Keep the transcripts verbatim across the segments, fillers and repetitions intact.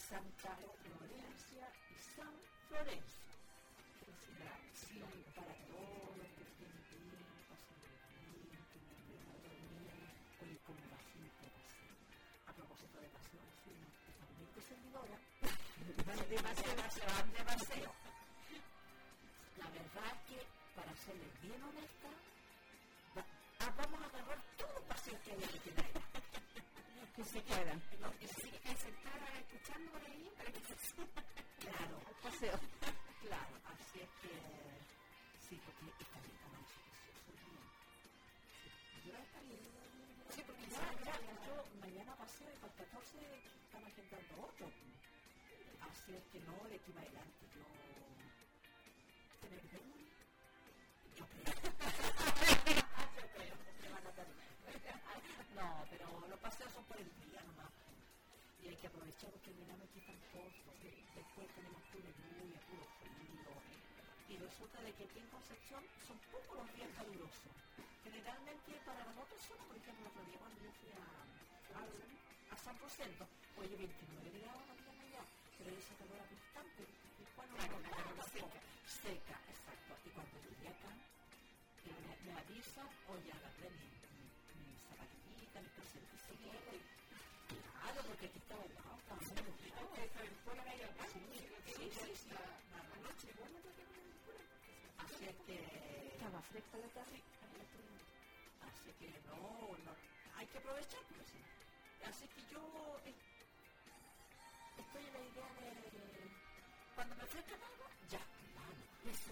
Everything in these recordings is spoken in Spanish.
Santa Florencia y San Florencio. Felicidad, sí, para todos los que estén bien, pasen bien, que no puedan dormir, oye, como bajito, paseo. A propósito de paseo, soy una totalmente servidora. Van de paseo, se van de paseo. La verdad es que, para serles bien honesta, va, ah, vamos a agarrar todos los paseos que hay en este país. Que se quedan. Los que se quedan sentadas escuchando por ahí para que se claro, el paseo. Claro, así es que sí, porque esta vida no es preciosa. Yo la estaría. Sí, porque ya, ya, yo mañana paseo y para el catorce están agendando otro. Así es que no, de aquí para adelante yo. ¿Tener que ver? Yo creo. Yo creo que se van a perder. No, pero los paseos son por el día nomás. Y hay que aprovechar porque el verano aquí tan corto, que después tenemos puro lluvia, puro frío. Y resulta de que aquí en Concepción son pocos los días calurosos. Generalmente para las otras zonas, por ejemplo, el otro día cuando yo fui a, a, a San Rosendo, oye, veintinueve grados mañana ya, pero esa calor aplastante. Y cuando la calor seca, seca, exacto. Y cuando llegué acá, que me, me avisa, oye, agarré mi zapatillita, mi presentecito, claro, porque aquí estaba helado, estaba muy helado. Sí, sí, sí, la noche, bueno, así es que estaba fresca la tarde, así que no, no, hay que aprovechar, pues, así que yo eh, estoy en la idea de, cuando me ofrezcan algo, ya, vamos, eso,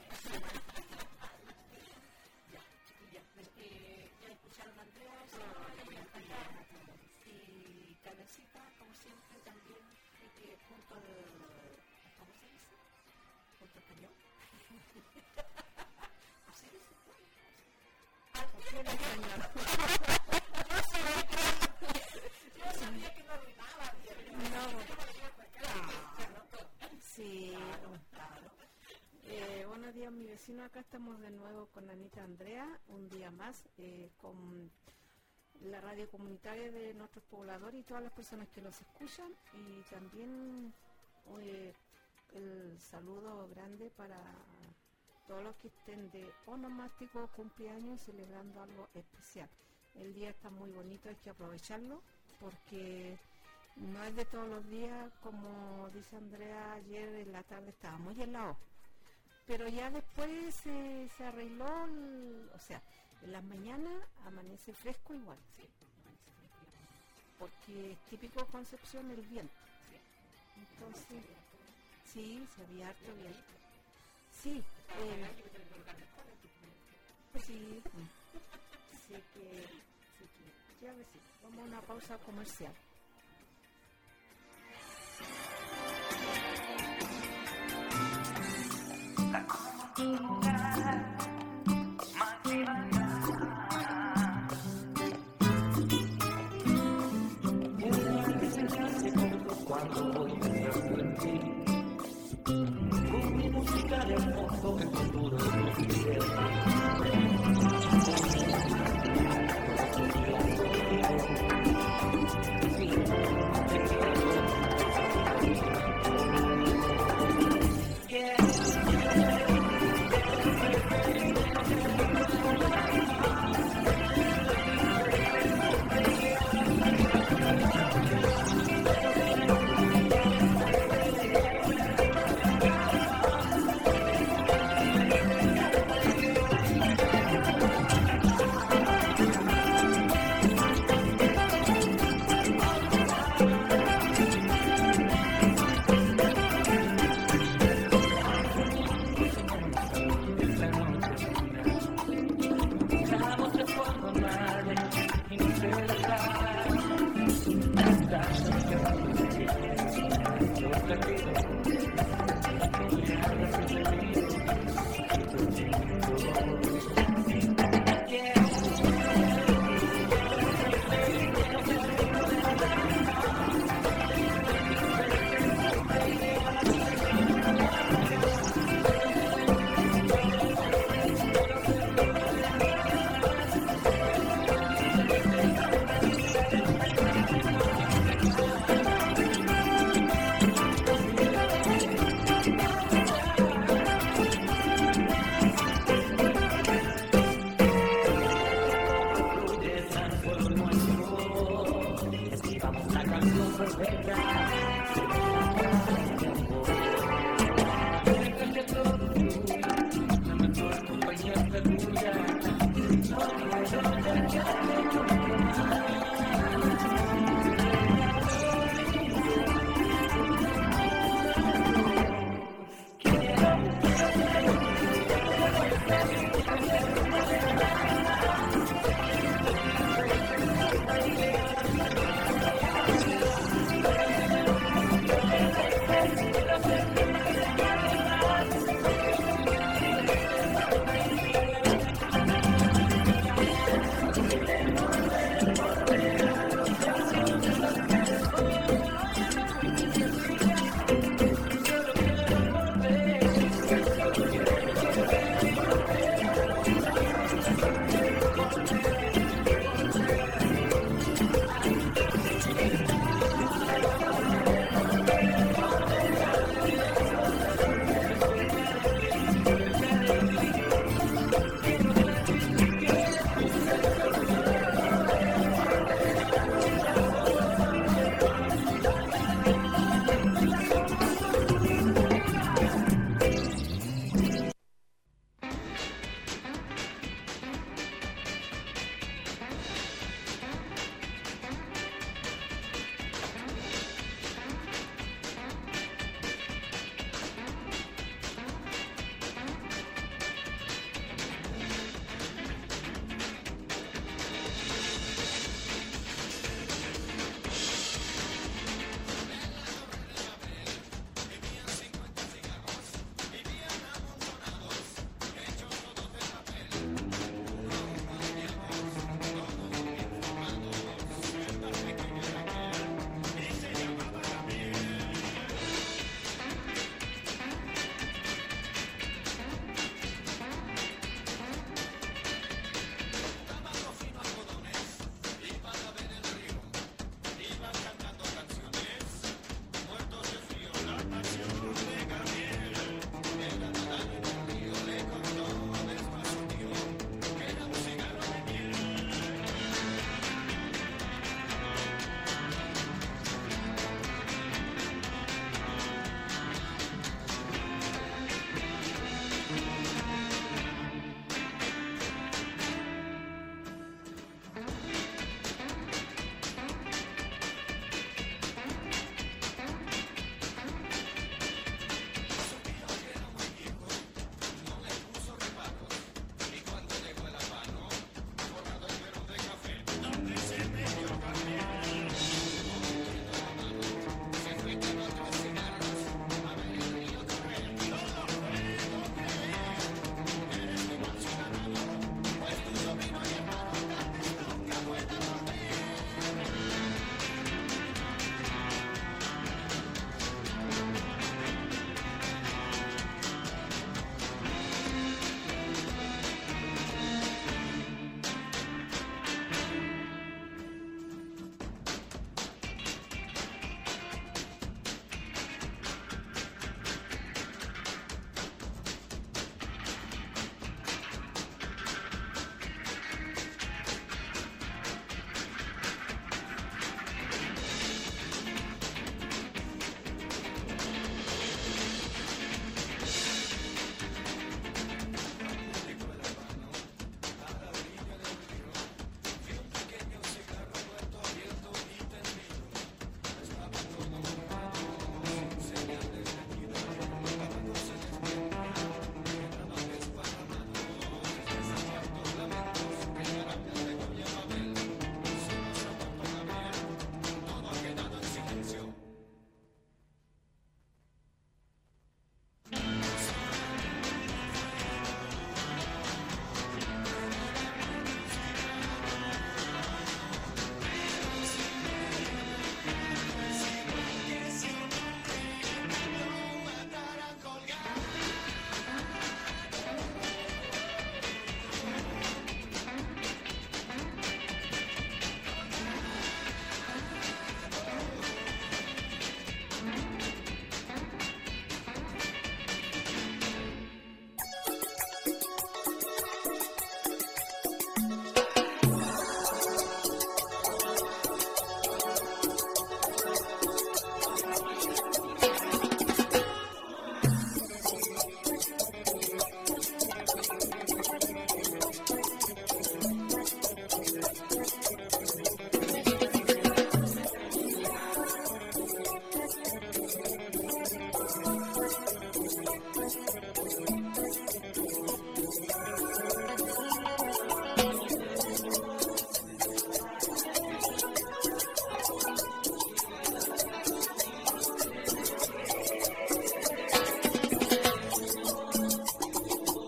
ya, ya, eh, ya escucharon a Andrea, y Cabecita, como siempre, también, eh, junto al, ¿cómo se dice? Junto al cañón. Así dice, al pie del cañón. Yo sabía que no arruinaba, no, sí. Claro, claro. Eh, buenos días, mi vecino. Acá estamos de nuevo con Anita Andrea, un día más, eh, con la radio comunitaria de nuestros pobladores y todas las personas que los escuchan, y también eh, el saludo grande para todos los que estén de onomástico, cumpleaños, celebrando algo especial. El día está muy bonito, hay que aprovecharlo porque no es de todos los días. Como dice Andrea, ayer en la tarde estaba muy helado, pero ya después eh, se arregló, el, o sea, en las mañanas amanece fresco igual, sí, porque es típico de Concepción el viento. Entonces, sí, se había harto viento. Sí, eh, sí, sí que, sí que, ya ves, sí, vamos a una pausa comercial. La comunidad máxima. Cuando voy pensando en ti, con mi música de fondo, el futuro de los videos. Si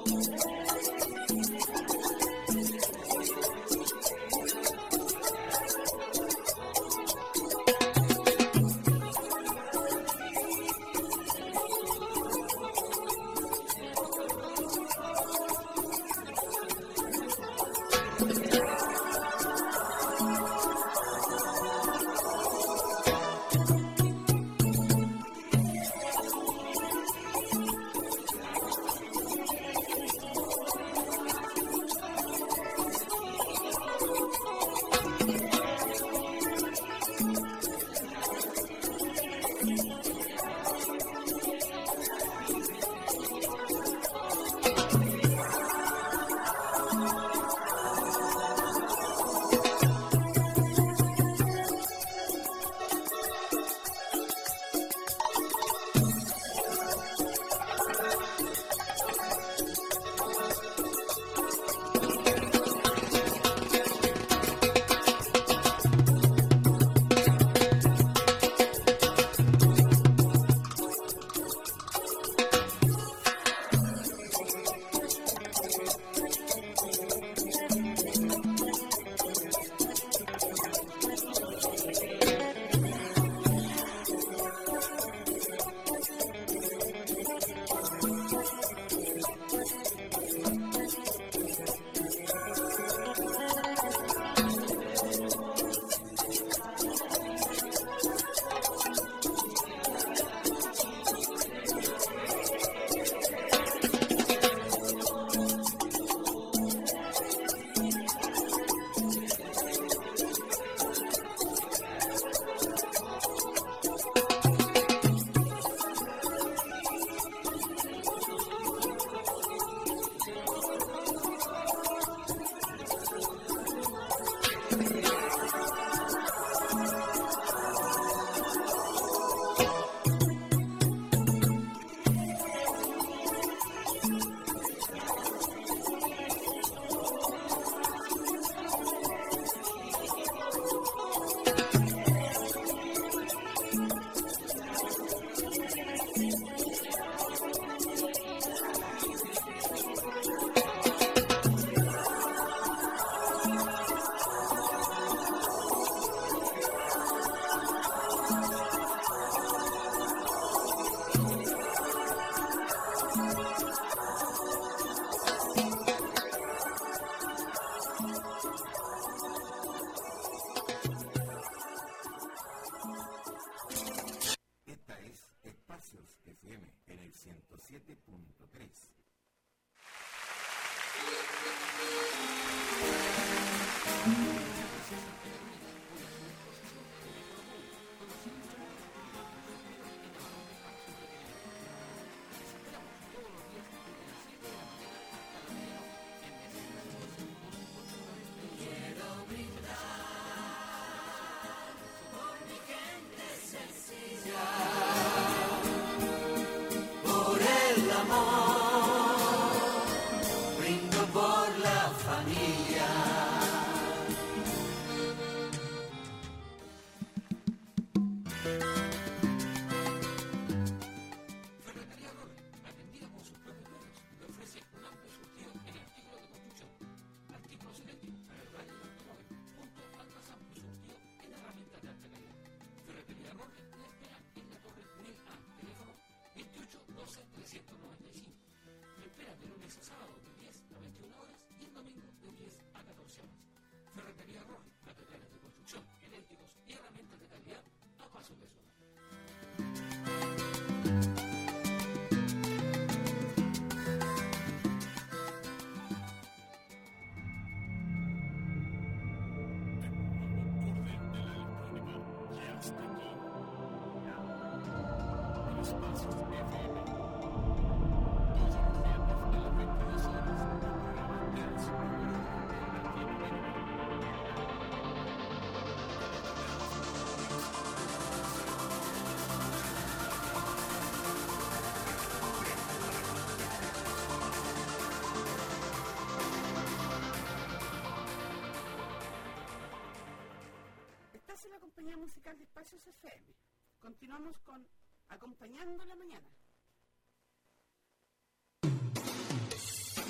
La compañía musical de Espacios F M. Continuamos con Acompañando la Mañana.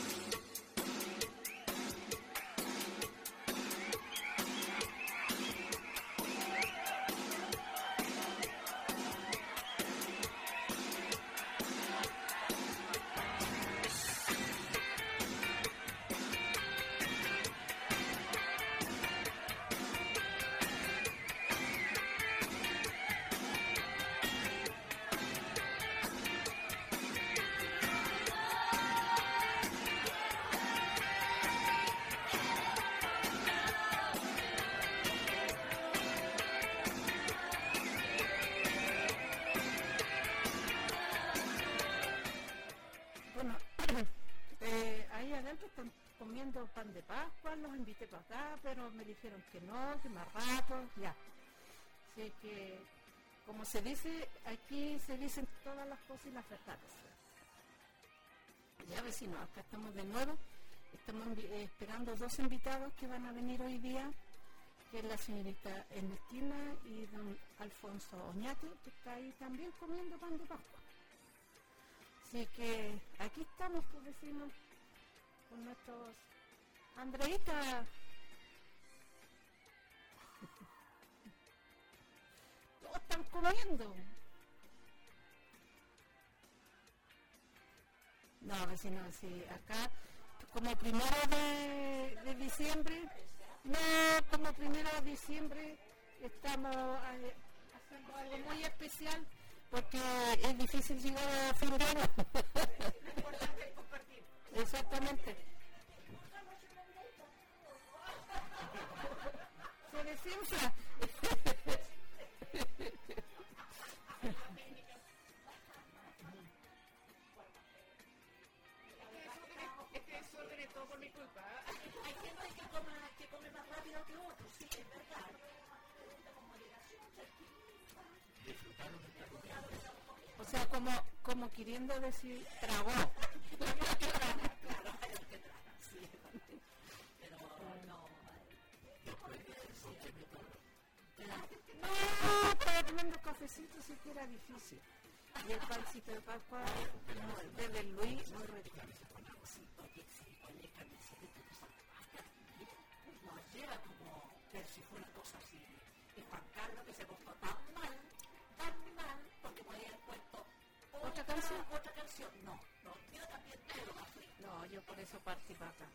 que están comiendo pan de Pascua, los invité para acá, pero me dijeron que no, que más rato, ya. Así que, como se dice, aquí se dicen todas las cosas y las verdades. Ya vecinos, acá estamos de nuevo, estamos eh, esperando dos invitados que van a venir hoy día, que es la señorita Ernestina y don Alfonso Oñate, que está ahí también comiendo pan de Pascua. Así que aquí estamos, pues vecinos, con nuestros... Andreita. Todos están comiendo. No, vecinos, sí, acá como primero de, de diciembre, no, como primero de diciembre estamos eh, haciendo algo muy especial porque es difícil llegar a fin de año. Lo importante es compartir. Exactamente. Se desinfla. Este desorden es todo por mi culpa. Hay gente que come, que come más rápido que otros, sí, es verdad. O sea, como, como queriendo decir, tragó. No, para tomando cafecito sí que era difícil. Y el pancito de Pascua, no, desde el Luis, muy rico. Nos lleva como que si fue una cosa así, espantarlo que se portó tan mal, tan mal, porque podía haber puesto otra, ¿Otra canción? Otra canción, no, no, yo también todo lo así. No, yo por eso partí para acá.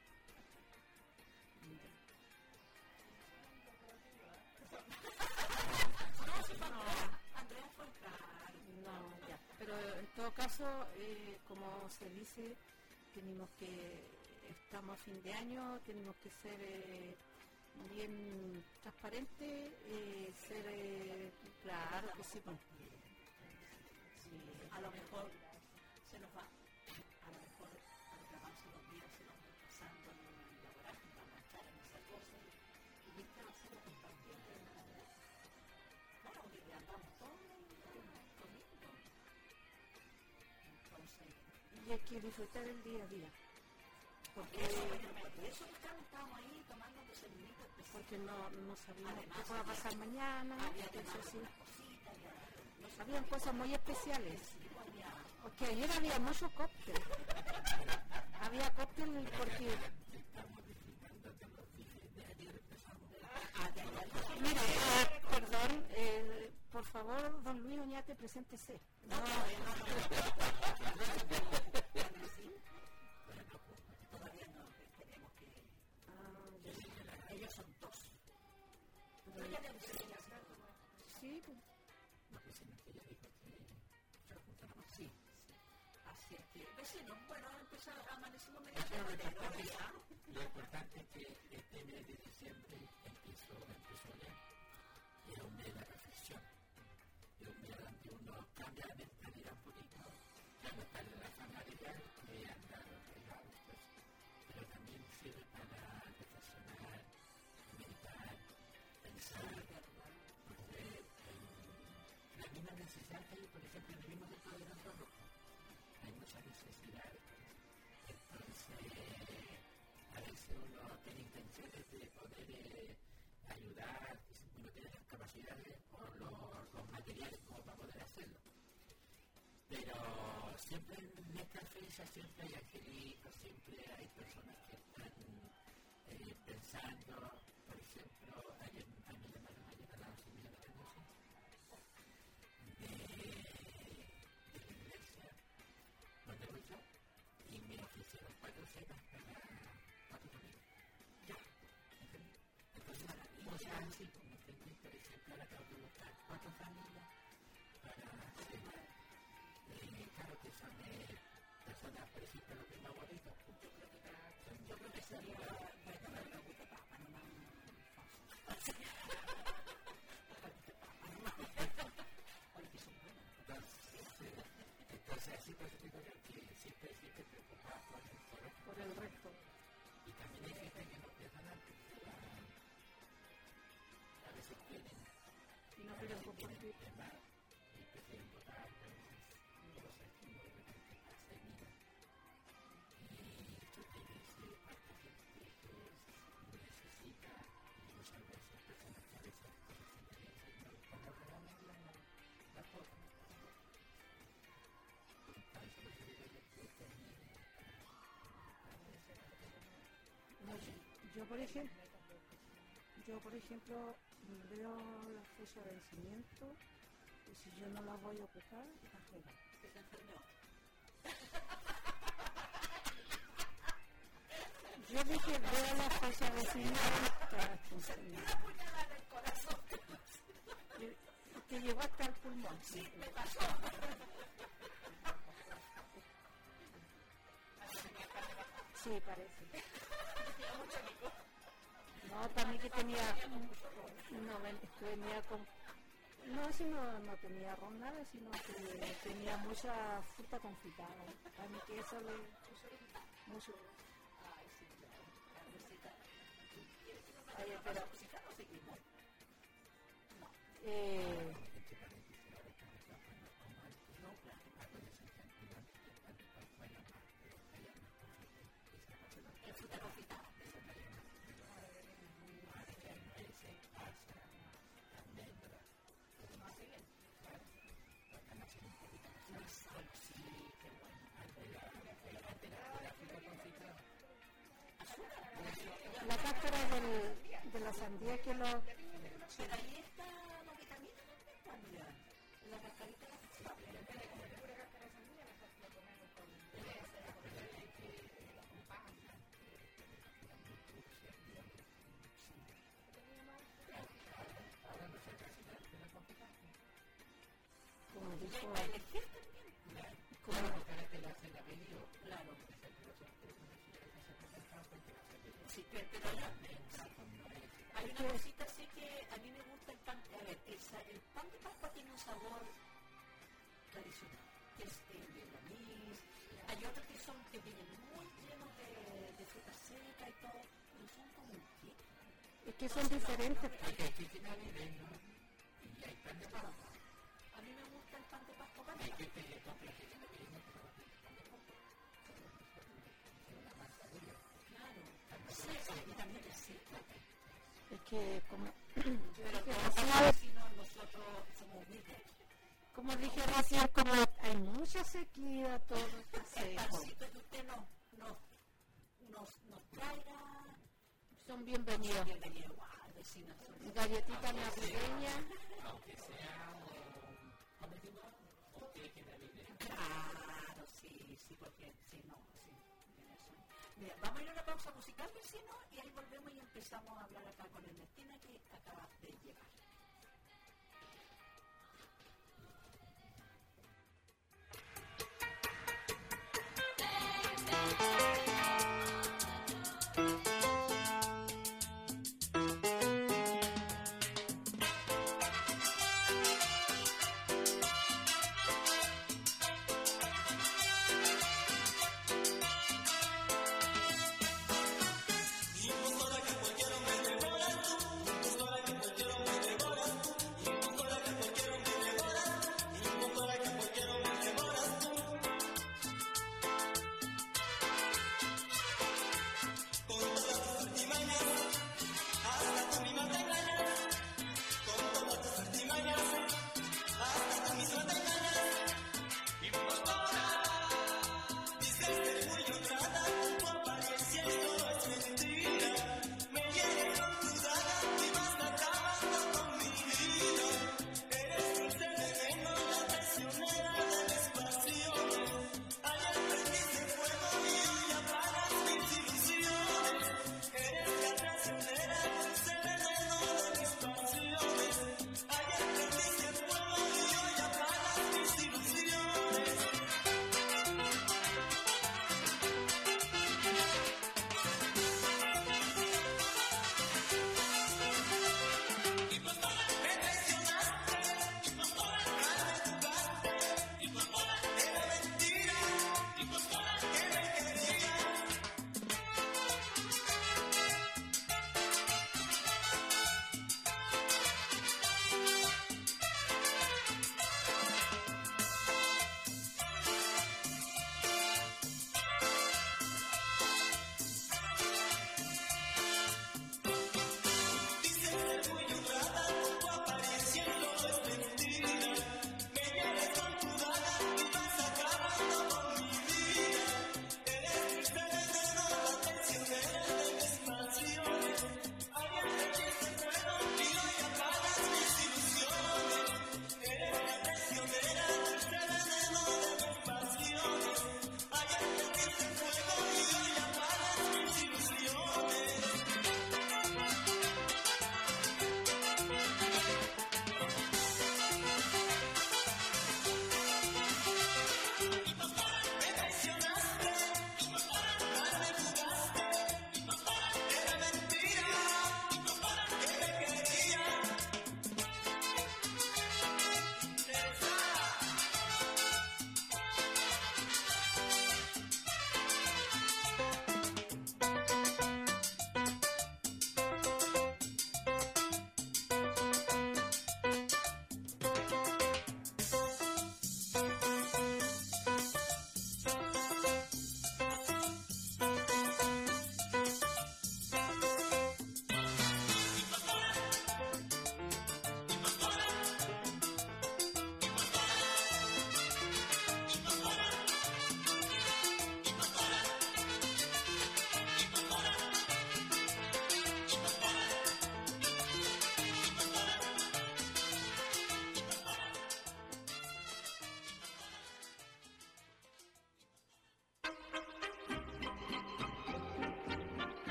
No, sí, no, Andrea fue entrar. No, ya. Pero en todo caso, eh, como se dice, tenemos que, estamos a fin de año, tenemos que ser eh, bien transparentes, eh, ser, eh, claro que sí, pues. Sí, a lo mejor se nos va, a lo mejor a lo que avanzan los días se nos va pasando en la vorágine, vamos a estar en esas cosas y esta va a ser la compartida de la manera. Claro, que ya andamos todos comiendo. Entonces, Y hay que disfrutar el día a día. Porque, por eso estábamos, estábamos ahí tomando un desayunito especial. porque no, no sabíamos Además, qué va a pasar mañana. Había Eso sí. cositas, ya. Habían cosas muy especiales. Porque ayer había mucho cóctel. Había cóctel porque... Mire, eh, perdón, eh, por favor, don Luis Oñate, preséntese. No, Todavía no, tenemos que... Ah, ellos son dos. Yo ya le avisé ya, ¿cierto? sí, pues. Sí, así es que, vecinos, bueno, empezó a amanecimos medio tarde, ¿ya? Lo importante es que este mes de diciembre empezó, empezó ya. Es un mes de reflexión. Es un mes donde uno cambia la mentalidad un poquito. Ya no está en la familiaridad que anda regado, pues. Pero también sirve para reflexionar, meditar, pensar, porque la misma necesidad que hay, por ejemplo, en el mismo tiempo de nosotros. Hay muchas necesidades. Entonces, a veces uno tiene intenciones de poder eh, ayudar, uno tiene las capacidades o los, los materiales como para poder hacerlo. Pero siempre en esta fecha siempre hay angelitos, siempre hay personas que están eh, pensando, por ejemplo, ayer a mí me llamaron ayer a la semilla de la noche de, de la iglesia donde voy yo y me ofrecieron cuatro cenas para cuatro familias. Ya, ¿entendí? Entonces, o sea, sí, como entendí, por ejemplo, ahora tengo que buscar cuatro familias para cenar. Eh, claro que son eh, personas, por ejemplo, los mismos bonitos. Yo creo que son, yo creo que sería para tomar una puta papa, no más falso. Oye, que son buenas. Entonces, entonces así por eso digo yo que siempre, siempre preocupado por el, por el Por el resto. no quieren compartir. Yo por ejemplo, yo por ejemplo veo la fecha de vencimiento y si yo no la voy a ocupar, la juego. Se enfermó. Yo dije veo la fecha de vencimiento. Una puñalada en el corazón. Que llegó hasta el pulmón. Sí, me pasó. Sí, parece. No, también que tenía, no, tenía con, no, si no, no tenía ron nada, sino que tenía mucha fruta confitada. A mí que eso le mucho. Ay, sí, claro. Ay, espera. ¿Música o seguimos? No. Eh, No, claro. ¿Es fruta confitada? La cáscara del, de la sandía que lo... Pero ahí está la vitamina, ¿dónde está? Mira, la cascarita de la sandía. Como dijo... ¿Para elegir también? Como, Claro. Sí, pero pero ya, hay una cosita así que a mí me gusta el pan. A ver, el, el pan de Pascua tiene un sabor tradicional, que es el de anís. Hay otros que son que vienen muy llenos de, de fruta seca y todo, pero son como un qué. es que son diferentes. A mí me gusta el pan de Pascua para mí. Claro, sí, sí, también es seco. Es que como... Pero que como recién- si no, nosotros somos humildes. como dije recién, como hay mucha sequía, todo está El seco. pancito que usted nos, nos, nos, nos traiga, Son bienvenidos. bienvenido igual, vecinos. Galletitas navideñas. Claro, sí, sí, porque sí, no, sí. Mira, vamos a ir a una pausa musical, vecino, y ahí volvemos y empezamos a hablar acá con Ernestina, que acaba de llegar. Y no sola que cualquier hombre te pone tú, no sola que cualquier hombre te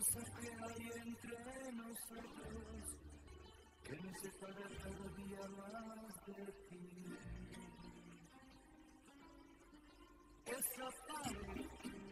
fuerza que hay entre nosotros, que me separa cada día más de ti. Esa tarde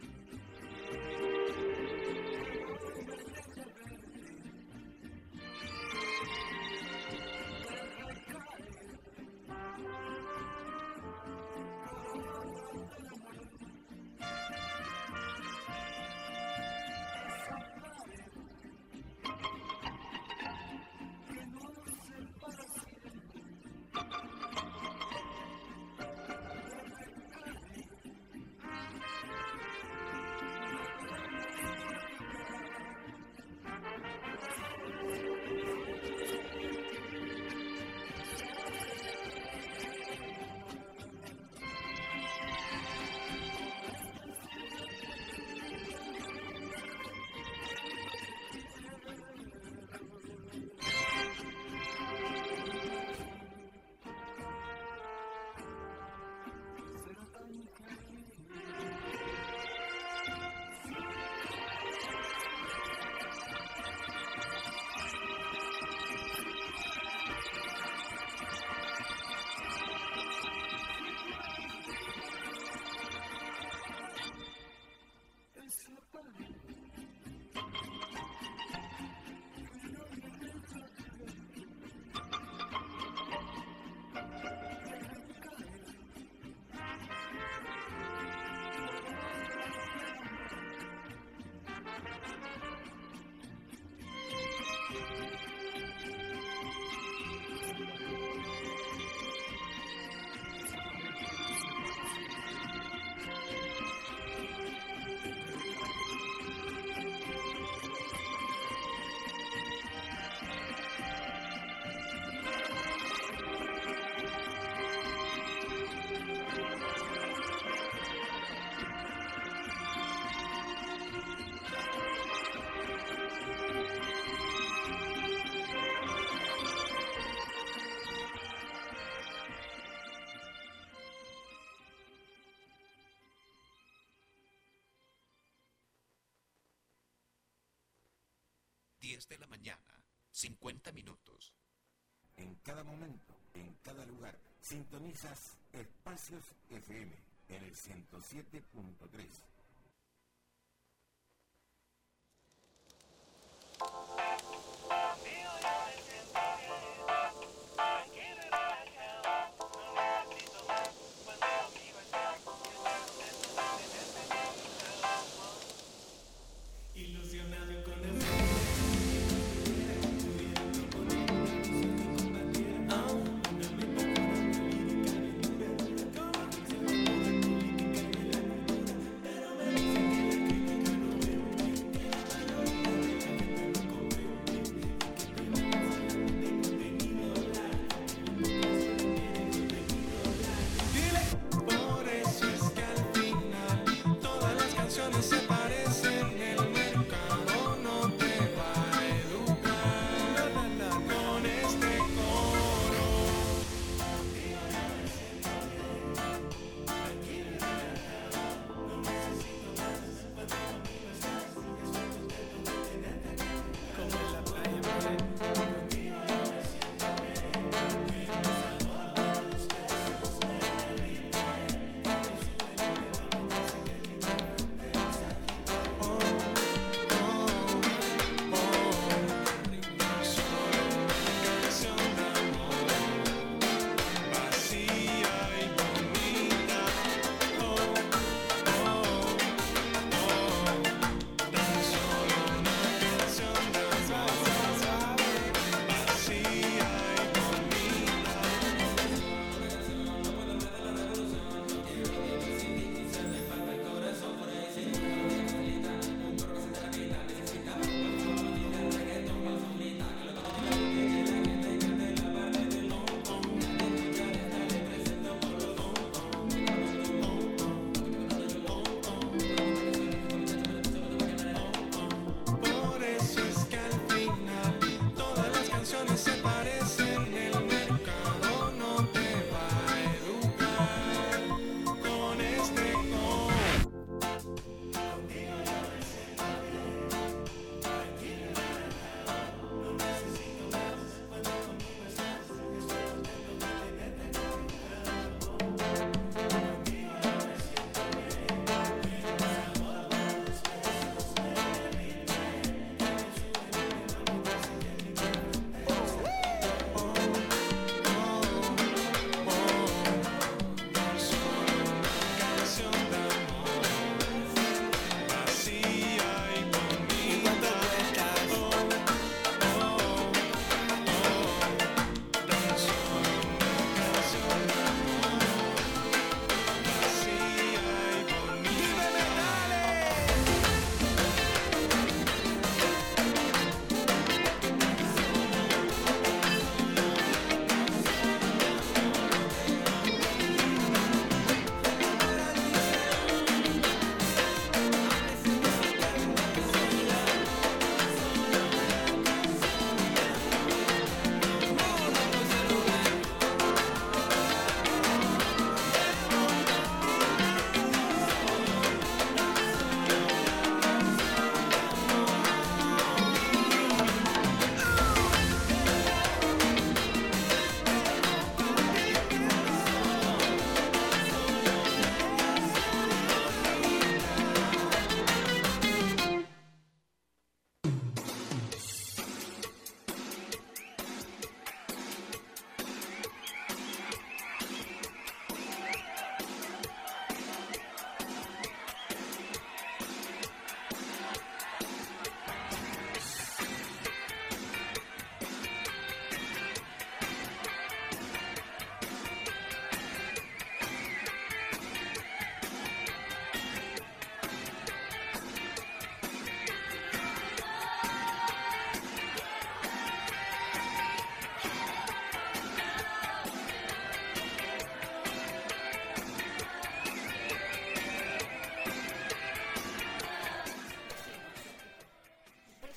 diez de la mañana, cincuenta minutos. En cada momento, en cada lugar, sintonizas Espacios F M en el ciento siete punto tres. Pero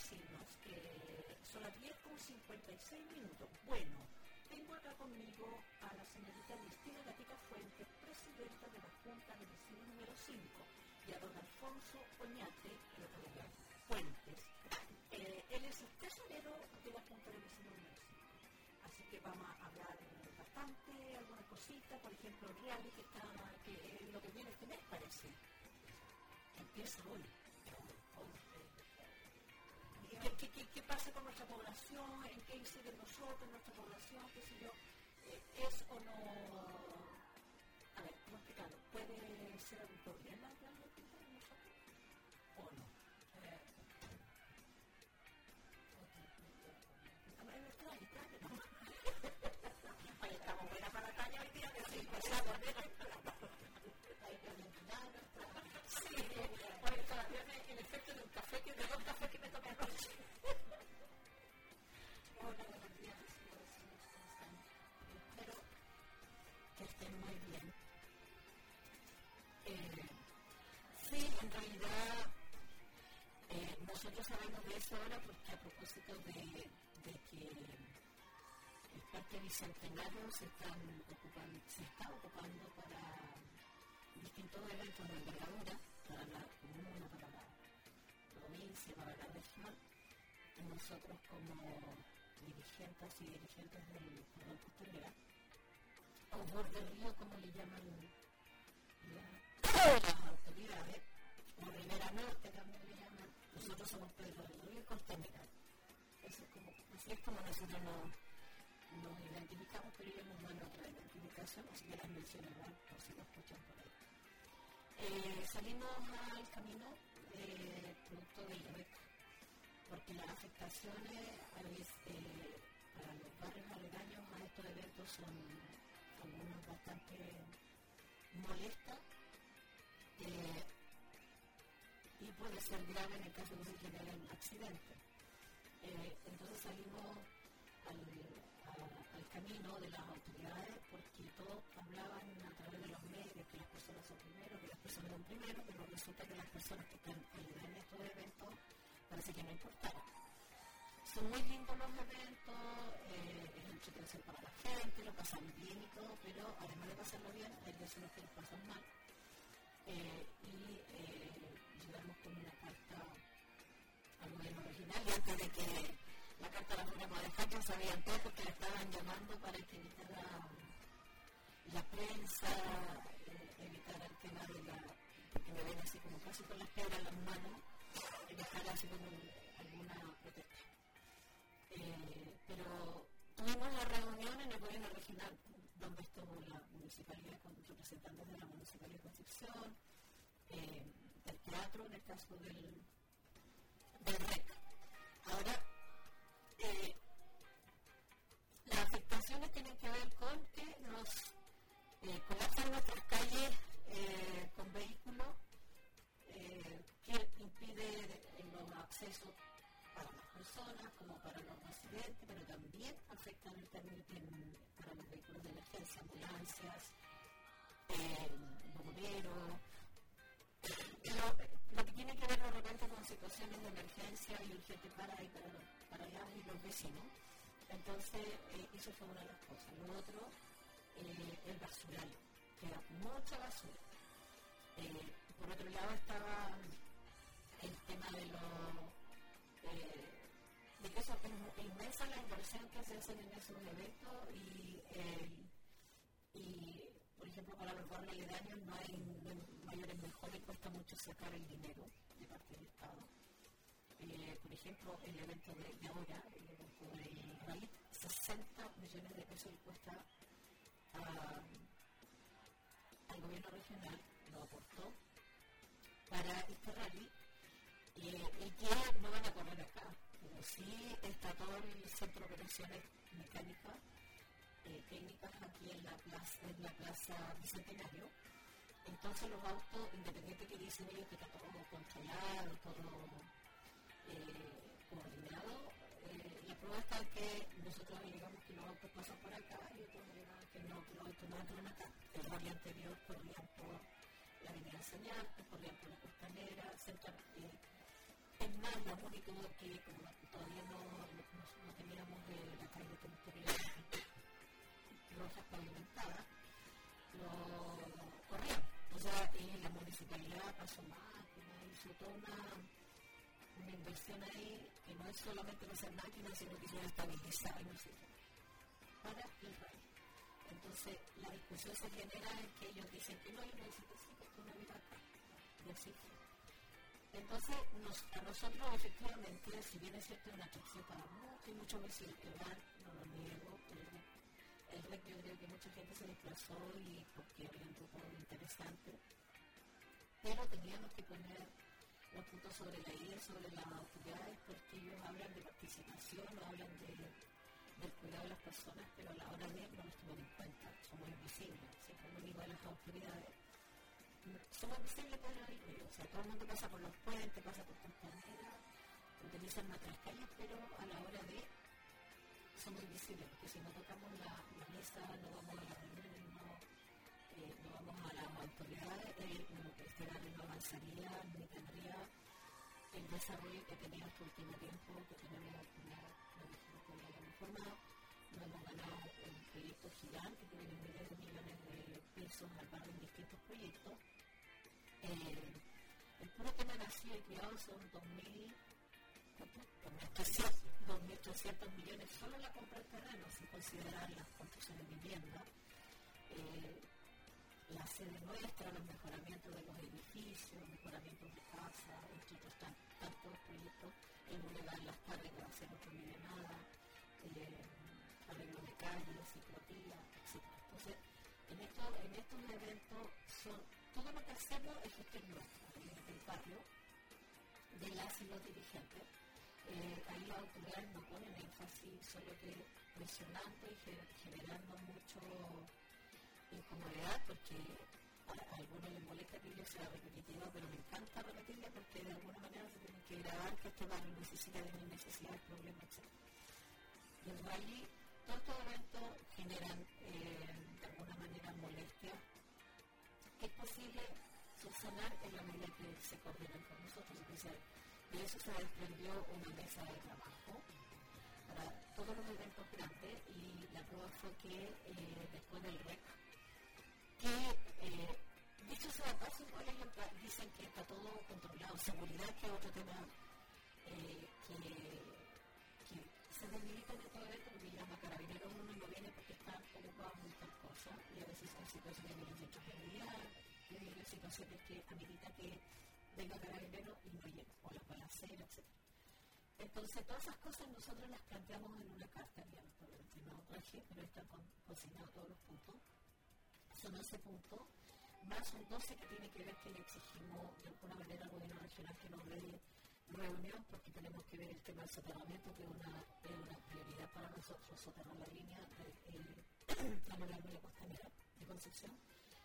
decirnos que son las diez con cincuenta y seis minutos. Bueno, tengo acá conmigo a la señorita Cristina Gatica Fuentes, presidenta de la Junta de Vecinos número cinco, y a don Alfonso Oñate Fuentes. Eh, él es el tesorero de la Junta de Vecinos número cinco. Así que vamos a hablar bastante, algunas cositas, por ejemplo, el Real, que, está, que es lo que viene este mes, parece. Empieza hoy. ¿Qué, qué, qué, ¿Qué pasa con nuestra población? ¿En qué incide nosotros, nuestra población? ¿Qué sé yo? Eh, ¿Es o no? A ver, ¿cómo explicarlo? ¿Puede ser algún problema realmente para nosotros? ¿O no? Eh, a ver, trae, trae, ¿no? Ahí estamos buena para la calle hoy día, que sí, pasamos, ¿no? Sí, oye, todavía el efecto de un café, que de dos cafés que me tomé anoche. Hola, buenos días, espero que estén muy bien. Eh, sí, en realidad, eh, nosotros sabemos de eso ahora porque a propósito de, de que el Parque Bicentenario se, están ocupando, se está ocupando para distintos eventos de envergadura, para la comuna, para la provincia, para la región. Nosotros como dirigentes y dirigentes del Cordón Costalera, o borde río, como le llaman la, las autoridades, o Ribera Norte también le llaman, nosotros somos Pedro del Río y Costanera. Eso es como, así es como nosotros nos, nos identificamos, pero ellos nos dan otra identificación, así que las menciono igual, por si lo escuchan por ahí. Eh, salimos al camino eh, producto del R E C, porque las afectaciones a veces, eh, para los barrios aledaños a estos eventos son algunos bastante molestas eh, y puede ser grave en el caso de que se generen accidentes. Eh, entonces salimos al, a, al camino de las autoridades porque todos hablaban a través de los medios que las personas son primero, que las personas son primero, pero resulta que las personas que están en estos eventos parece que no importaba. Son muy lindos los eventos, eh, es entretención para la gente, lo pasan bien y todo, pero además de pasarlo bien, hay personas que lo pasan mal. Eh, y eh, llegamos con una carta al gobierno regional, y antes de que la carta la fuéramos a dejar, ya sabían todo porque le estaban llamando para que evitara la prensa, eh, evitara el tema de la, porque me ven así como casi con las piedras en las manos, dejar así como alguna protesta. Eh, pero tuvimos la reunión en el gobierno regional donde estuvo la municipalidad con representantes de la municipalidad de Concepción, eh, del teatro en el caso del, del R E C. Ahora, eh, las afectaciones tienen que ver con que nos eh, colapsan nuestras calles eh, con vehículos eh, que impide los accesos para las personas como para los residentes, pero también afectan el término para los vehículos de emergencia, ambulancias, eh, bomberos, lo, lo que tiene que ver de repente con situaciones de emergencia y urgente para, y para, los, para allá y los vecinos. Entonces, eh, eso fue una de las cosas. Lo otro, eh, el basural, queda mucha basura. Eh, por otro lado estaba el tema de los eh, de que eso es inmensa la inversión que se hace en esos eventos y, eh, y por ejemplo para los barrios aledaños no hay mayores mejores, cuesta mucho sacar el dinero de parte del Estado. Eh, por ejemplo, el evento de, de ahora, el evento del rally, sesenta millones de pesos le cuesta a, al gobierno regional, lo aportó para este rally, eh, y que no van a correr acá, pero sí está todo el centro de operaciones mecánicas, eh, técnicas aquí en la plaza, en la plaza Bicentenario. Entonces los autos, independiente que dicen ellos que está todo controlado, todo eh, coordinado, eh, la prueba está que nosotros alegamos que los autos pasan por acá y otros alegamos que no, que los autos no entran acá. El rally anterior corrían por la avenida Señal, corrían por la Costanera, central, eh, Es más, lo único que como todavía no, no, no teníamos de la calle territorial rojas pavimentadas, lo corrieron. O sea, eh, la municipalidad pasó máquinas, hizo toda una, una inversión ahí que no es solamente hacer máquinas, sino que se estabilizar en el sitio para el país. Entonces, la discusión se genera en que ellos dicen que no, y uno dice que sí, porque una vida acá. Y así fue. Entonces, nos, a nosotros, efectivamente, si bien es cierto, es una atracción para muchos y muchos vecinos que van, no lo niego, pero el R E C yo creo que mucha gente se desplazó y porque había un grupo interesante, pero teníamos que poner los puntos sobre la I, sobre las autoridades, porque ellos hablan de participación, hablan de, del cuidado de las personas, pero a la hora de no nos toman en cuenta, somos invisibles, siempre lo digo a las autoridades. Somos visibles por el río, o sea, todo el mundo pasa por los puentes, pasa por Costanera, utilizan nuestras calles, pero a la hora de somos invisibles, porque si no tocamos la, la mesa, no vamos a la reunión, no, eh, no vamos a las autoridades, eh, no, este barrio no avanzaría, ni tendría el desarrollo que tenía este último tiempo, que tenemos una, lo dijimos que lo habíamos formado, no hemos ganado un proyecto gigante que tiene miles de millones de pesos al barrio en distintos proyectos. Eh, el puro tema nacido y criado son dos mil trescientos millones solo la compra del terreno, sin considerar las construcciones de vivienda, eh, la sede nuestra, los mejoramientos de los edificios, mejoramientos de casa, entre otros tan, tantos proyectos, el bulevar Las Cargas va a ser otra millonada, eh, arreglo de calles, ciclovías, etcétera. Entonces, en, esto, en estos eventos son todo lo que hacemos es gestión nuestra, del barrio, de las y los dirigentes. Eh, ahí las autoridades no ponen énfasis, solo que presionando y generando mucho incomodidad, porque a, a algunos les molesta que yo sea repetitiva, pero me encanta repetirla porque de alguna manera se tienen que grabar que este barrio necesita de mis necesidades, problemas, etcétera. Y el rally, todos estos eventos generan eh, de alguna manera molestias que es posible subsanar en la medida que se coordinan con nosotros. Entonces, de eso se desprendió una mesa de trabajo para todos los eventos grandes y la prueba fue que eh, después del R E C, que eh, dicho sea de paso, igual ellos dicen que está todo controlado, seguridad que es otro tema eh, que, que se debilita en estos eventos porque llama carabineros uno y no viene porque están ocupados en muchas cosas y a veces hay situaciones de violencia intrafamiliar, y hay situaciones que amerita que venga carabinero y no llega, o las balaceras, etcétera. Entonces, todas esas cosas nosotros las planteamos en una carta, digamos, por el entrenado traje, pero están consignados todos los puntos. Son once puntos, más un doce que tiene que ver que le exigimos de alguna manera al gobierno regional que nos dé reunión, porque tenemos que ver el tema del soterramiento, que es una, es una prioridad para nosotros, soterrar la línea de eh, la Morena de la Costanera de Concepción.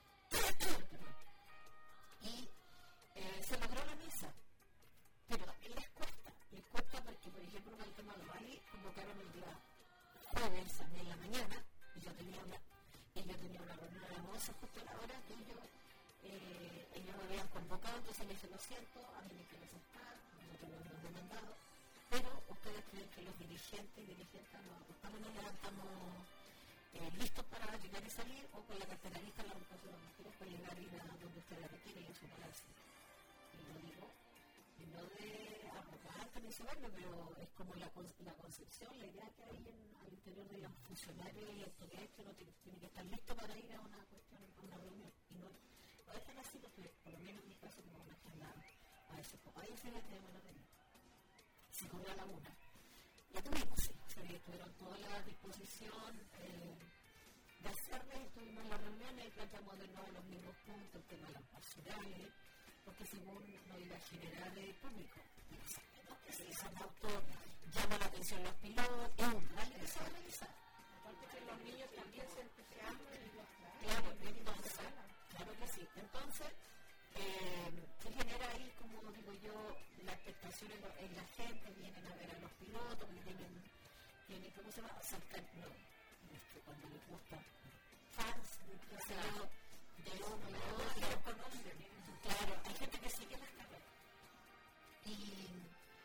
Y Eh, se logró la mesa, pero les cuesta, les cuesta porque, por ejemplo, en el tema de Bali, convocaron el día jueves en la mañana, y yo tenía una, y yo tenía una reunión de almuerzo justo a la hora que ellos, eh, ellos me habían convocado, entonces me dije, lo siento, a mí me interesa estar, nosotros lo hemos demandado, pero ustedes creen que los dirigentes y dirigentes nos acostamos, nos levantamos eh, listos para llegar y salir, o con la cartera lista la educación de las mujeres para llegar y ir a donde ustedes la requieren y eso para decir. Y lo digo, y no de arrogante ni soberbio, pero es como la, la concepción, la idea que hay en, al interior de los funcionarios y autoridades que uno tiene, tiene que estar listo para ir a una cuestión, a una reunión. Y no, no es tan así porque, por lo menos en mi caso, como una agenda a esos países les tenemos la reunión. Se corrió a la una. Ya tuvimos, sí, se tuvieron toda la disposición eh, de hacerles, estuvimos en la reunión y planteamos de nuevo los mismos puntos, el tema de las parciales, porque según no iba a generar el público. Porque si ese auto llama la atención los pilotos, es un rally que se va a realizar. Aparte que los niños también se entusiasman y los traen. Claro, entonces, claro que sí. Entonces, eh, se genera ahí, como digo yo, la expectación en, en la gente, vienen a ver a los pilotos, vienen, vienen ¿cómo se llama? A saltar, no, este, cuando les gusta, fans, de o sea, de uno, de otro, claro, hay gente que sigue las carreras. Y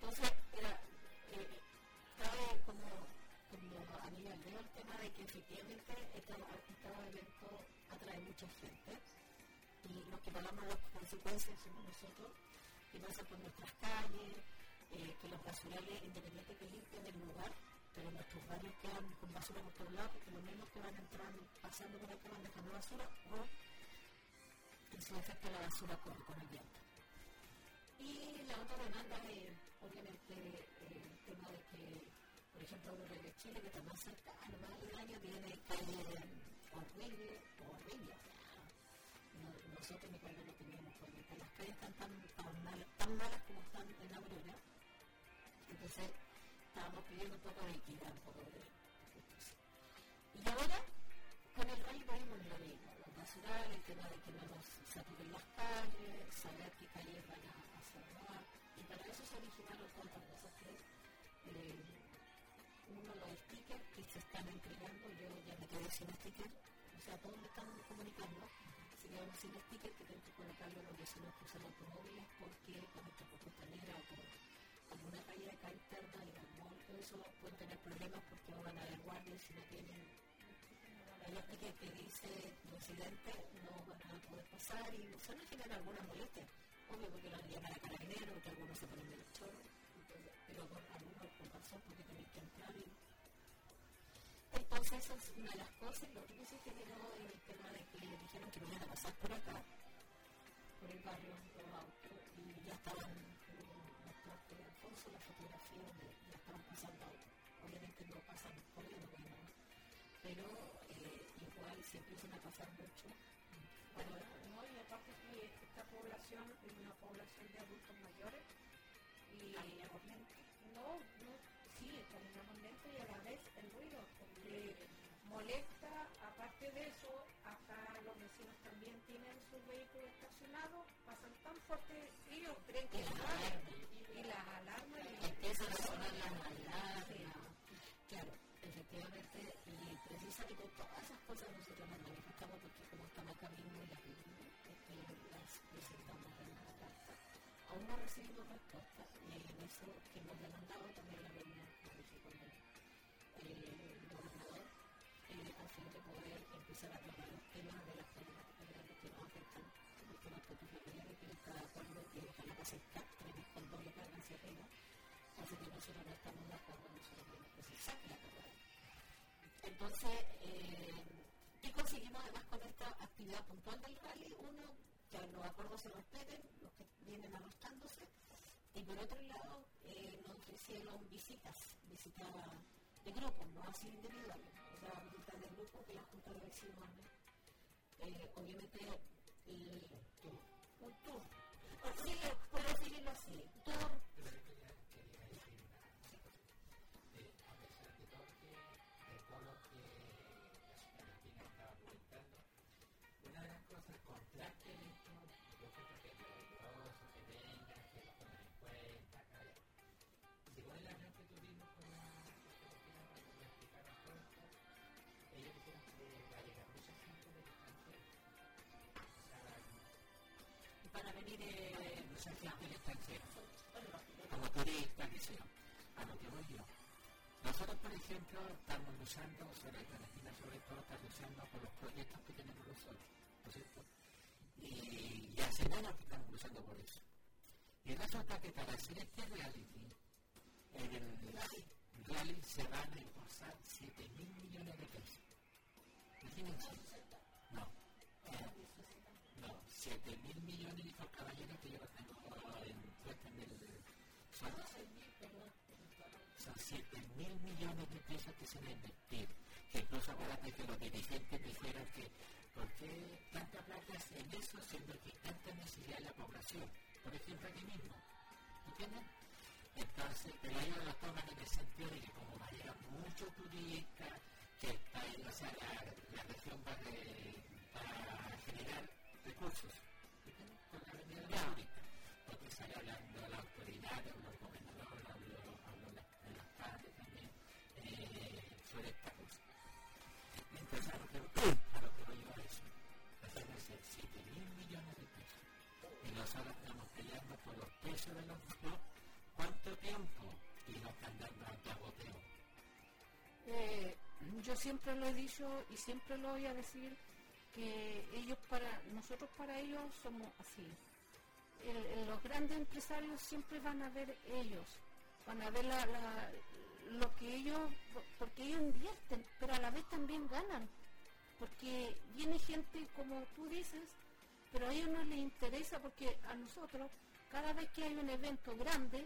Entonces, era, eh, trae como, como a nivel de el tema de que efectivamente este, este evento atrae mucha gente y los que pagamos las consecuencias somos nosotros, que pasan por nuestras calles, eh, que los basurales, independientes que limpian el lugar, pero nuestros barrios quedan con basura por todos lados, porque los mismos que van entrando, pasando por acá van dejando basura, o en su efecto la basura corre con el viento. Y la otra demanda es, obviamente, el tema de que, por ejemplo, los de Chile, que está más cercano, más de un año, tiene calles horribles, horribles. Nosotros me acuerdo lo teníamos por que las calles están tan, tan, mal, tan malas como están en Aurora. Entonces, estábamos pidiendo un poco de equidad, un poco de justicia. Y ahora, con el rally pedimos lo mismo, los basurales, el tema de que no nos saturen las calles, saber qué calles van a cerrar, y para eso se originaron tantas cosas que eh, uno de los stickers que se están entregando, yo ya me quedé sin sticker, o sea, todos me están comunicando, si quedamos sin sticker que tengo que colocarlo en los vecinos que usan automóviles, porque con esta costanera o por alguna calle de acá interna, digamos, todo eso pueden tener problemas porque no van a haber guardias si no tienen el sticker que dice residente, no van a poder pasar y se nos generan algunas molestias, obvio porque los llaman a carabineros, que algunos se ponen el chorro, pero con algunos con razón porque tenéis que entrar y entonces esa es una de las cosas. Lo que sí generó el tema de que dijeron que no iban a pasar por acá, por el barrio, los autos, y ya estaban los trastos de Alfonso, las fotografías de, ya estaban pasando, obviamente no pasan por el gobierno, pero eh, igual se empiezan a pasar mucho. Bueno, no, y aparte que esta población es una población de adultos mayores y no, no, sí, caminamos lento y a la vez el ruido, porque molesta, aparte de eso, acá los vecinos también tienen sus vehículos estacionados, pasan tan fuerte, ellos creen que es grave, y las alarmas y empiezan a sonar las alarmas, claro, efectivamente, y precisamente todas esas cosas nosotros nos manifestamos porque como estamos acá mismo y las vivimos, las presentamos en una carta. Aún no recibimos respuesta y en eso que hemos demandado también la reunión con el gobernador a fin de poder empezar a tratar los temas de las problemáticas grandes que nos afectan, porque nuestro titular que está de acuerdo que ojalá pase el C A P con doble carga hacia arriba, así que nosotros no estamos de acuerdo, nosotros queremos que se saque la carga. Entonces, eh, ¿qué conseguimos además con esta actividad puntual del rally? Uno, que los acuerdos se respeten, los que vienen arrastrándose, y por otro lado, eh, nos ofrecieron visitas, visitas de grupos, no así individuales, o sea, visitas de grupo que la Junta de Vecinos, eh, obviamente, el tour, un tour, sí, puedo definirlo así, tour. Para venir eh, mucha gente del extranjero, como turistas, que sea, a lo que voy yo. Nosotros, por ejemplo, estamos luchando, sobre Palestina sobre todo, está luchando por los proyectos que tenemos nosotros, ¿no es cierto? Y, y hace años que estamos luchando por eso. Y resulta que para hacer este reality, en el rally se van a impulsar siete mil millones de pesos. Imagínense. No. Eh, no, siete mil millones de caballeros que yo los tengo en puesta en el. Son, son siete mil millones de pesos que se van a invertir. Que incluso acuérdate que los dirigentes dijeron que ¿por qué tanta plata en eso siendo que tanta necesidad de la población? Por ejemplo, aquí mismo. ¿Entienden? Entonces, pero ellos lo toman en el sentido de que como va a llegar mucho turista, que está en o sea, la, la región va, de, va a generar recursos. ¿Entienden? Con la venida de ahorita. Porque sale hablando la autoridad, habló el gobernador, habló, habló la, el alcalde también, eh, sobre esta cosa. Entonces, a lo que, a lo que voy yo a eso, hacemos siete mil millones de pesos. Y nosotros estamos peleando por los precios de los dos. ¿Cuánto cuánto tiempo irá cambiando a Taboteo? Eh, yo siempre lo he dicho y siempre lo voy a decir, que ellos para nosotros para ellos somos así. El, el, los grandes empresarios siempre van a ver ellos, van a ver la, la, lo que ellos, porque ellos invierten, pero a la vez también ganan, porque viene gente como tú dices, pero a ellos no les interesa, porque a nosotros cada vez que hay un evento grande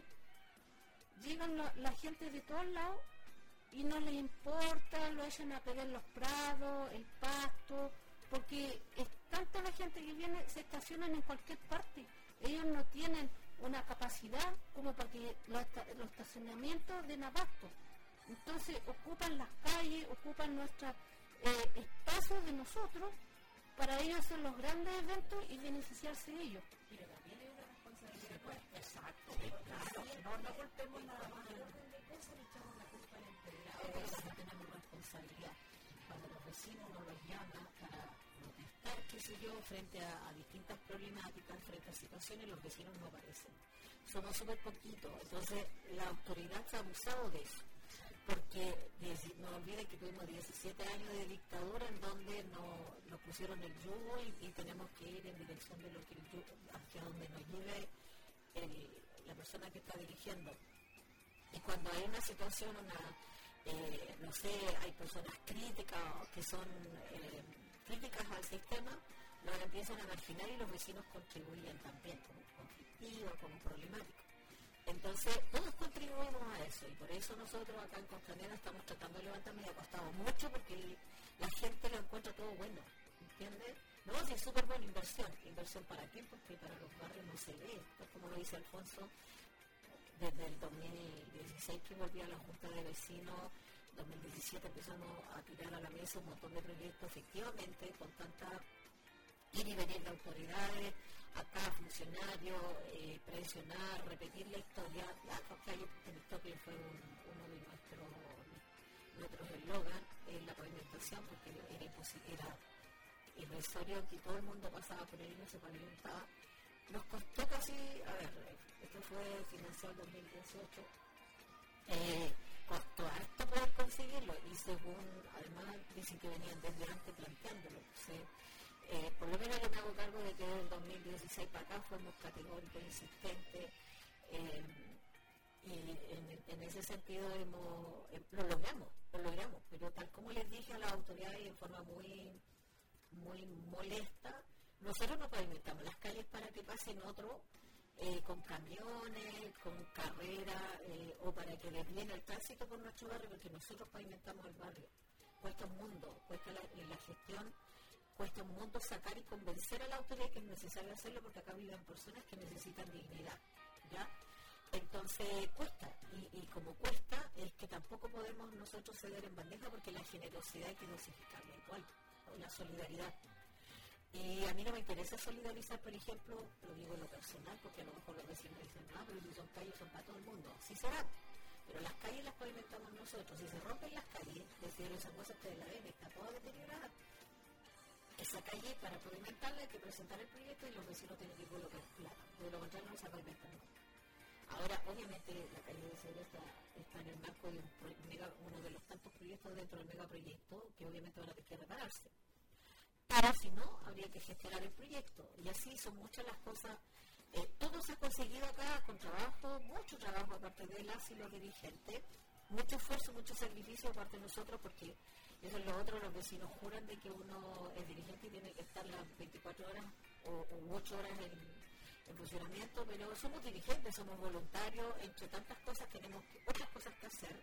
llegan la, la gente de todos lados y no les importa, lo echan a perder los prados, el pasto, porque es tanta la gente que viene, se estacionan en cualquier parte. Ellos no tienen una capacidad como para que los, los estacionamientos den abasto. Entonces ocupan las calles, ocupan nuestros eh, espacios de nosotros, para ellos hacer los grandes eventos y beneficiarse de ellos. Pero también hay una responsabilidad, pues, exacto, claro, no, no golpemos nada más el orden de cosas, le echamos la culpa al empleado, pero sí tenemos responsabilidad. Cuando los vecinos nos los llaman para protestar, qué sé yo, frente a, a distintas problemáticas, frente a situaciones, los vecinos no aparecen. Somos súper poquitos, entonces la autoridad se ha abusado de eso. Porque no olviden que tuvimos diecisiete años de dictadura en donde nos, nos pusieron el yugo y, y tenemos que ir en dirección de lo que el yugo, hacia donde nos lleve el, la persona que está dirigiendo. Y cuando hay una situación, una, eh, no sé, hay personas críticas que son eh, críticas al sistema, los empiezan a marginar y los vecinos contribuyen también como conflictivos, como problemáticos. Entonces, todos contribuimos a eso y por eso nosotros acá en Costanera estamos tratando de levantarnos y ha costado mucho porque el, la gente lo encuentra todo bueno, ¿entiendes? No, si es súper buena inversión. ¿Inversión para qué? Porque para los barrios no se ve. Pues como lo dice Alfonso, desde el dos mil dieciséis que volví a la Junta de Vecinos, dos mil diecisiete empezamos a tirar a la mesa un montón de proyectos, efectivamente, con tanta ir y venir de autoridades, acá funcionarios, eh, presionar, repetir la historia. La calle Temistocles fue un, uno de nuestros nuestros eslogan, eh, la pavimentación, porque era imposible, era irrisorio que todo el mundo pasaba por ahí y no se pavimentaba. Nos costó casi, a ver, esto fue financiado en dos mil dieciocho, eh, costó harto poder conseguirlo y según, además dicen que venían desde antes planteándolo. ¿Sí? Eh, por lo menos yo me hago cargo de que desde el dos mil dieciséis para acá fuimos categóricos, insistentes, eh, y en, en ese sentido hemos, eh, lo logramos, lo logramos, pero tal como les dije a las autoridades y en forma muy, muy molesta, nosotros no pavimentamos las calles para que pasen otros eh, con camiones, con carreras, eh, o para que desvíen el tránsito por nuestro barrio, porque nosotros pavimentamos el barrio. Cuesta un mundo, cuesta la, la gestión. Cuesta un mundo sacar y convencer a la autoridad que es necesario hacerlo porque acá viven personas que necesitan dignidad, ¿ya? Entonces cuesta, y, y como cuesta es que tampoco podemos nosotros ceder en bandeja porque la generosidad hay que dosificarla igual, ¿no? La solidaridad. Y a mí no me interesa solidarizar, por ejemplo, lo digo en lo personal, porque a lo mejor los vecinos dicen, no, pero si son calles son para todo el mundo, sí será, pero las calles las pavimentamos nosotros, si se rompen las calles, decir esas cosas que la ven, está toda deteriorada. Esa calle, para pavimentarla, hay que presentar el proyecto y los vecinos tienen que colocar plata. De lo contrario, no se pavimenta nunca. Ahora, obviamente, la calle de Segura está, está en el marco de un mega, uno de los tantos proyectos dentro del megaproyecto que obviamente van a tener que repararse. Pero si no, habría que gestionar el proyecto. Y así son muchas las cosas. Eh, todo se ha conseguido acá con trabajo, mucho trabajo aparte de las y los dirigentes, mucho esfuerzo, mucho sacrificio aparte de nosotros, porque eso es lo otro, los vecinos juran de que uno es dirigente y tiene que estar las veinticuatro horas o, o ocho horas en, en funcionamiento, pero somos dirigentes, somos voluntarios, entre tantas cosas tenemos que, otras cosas que hacer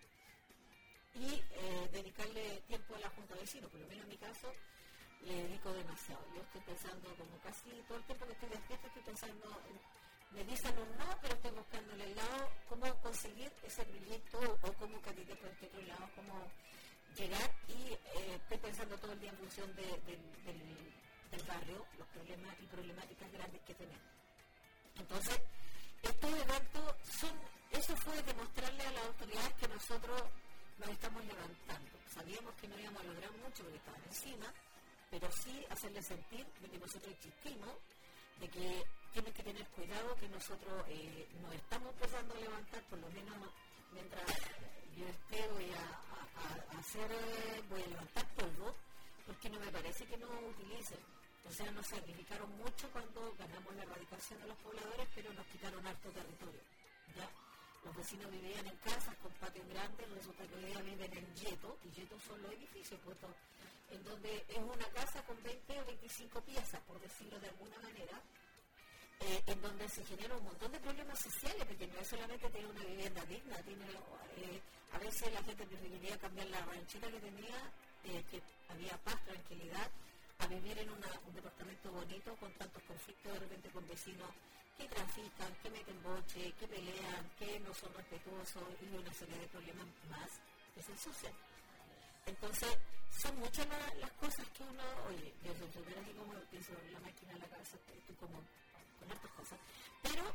y eh, dedicarle tiempo a la Junta de Vecinos, por lo menos en mi caso le dedico demasiado. Yo estoy pensando, como casi todo el tiempo que estoy despierta, estoy pensando, me dicen un no, pero estoy buscando el lado, cómo conseguir ese proyecto o cómo candidato por este otro lado, cómo llegar y eh, estoy pensando todo el día en función de, de, del, del barrio, los problemas y problemáticas grandes que tenemos. Entonces, estos eventos son, eso fue demostrarle a las autoridades que nosotros nos estamos levantando. Sabíamos que no íbamos a lograr mucho porque estaban encima, pero sí hacerles sentir de que nosotros existimos, de que tienen que tener cuidado que nosotros eh, nos estamos empezando a levantar, por lo menos mientras yo esté voy a, a, a hacer, voy a levantar polvo, porque no me parece que no utilicen. O sea, nos sacrificaron mucho cuando ganamos la erradicación de los pobladores, pero nos quitaron harto territorio. ¿Ya? Los vecinos vivían en casas con patios grandes, resulta que hoy día viven en yetos, y yetos son los edificios puestos, en donde es una casa con veinte o veinticinco piezas, por decirlo de alguna manera, eh, en donde se generan un montón de problemas sociales, porque no es solamente tener una vivienda digna, tiene, eh, a veces la gente preferiría cambiar la ranchita que tenía, eh, que había paz, tranquilidad, a vivir en una, un departamento bonito con tantos conflictos de repente con vecinos que trafican, que meten boche, que pelean, que no son respetuosos y una serie de problemas más que se ensucian. Entonces, son muchas la, las cosas que uno, oye, yo soy primero así como pienso la máquina en la cabeza, estoy como con hartas cosas, pero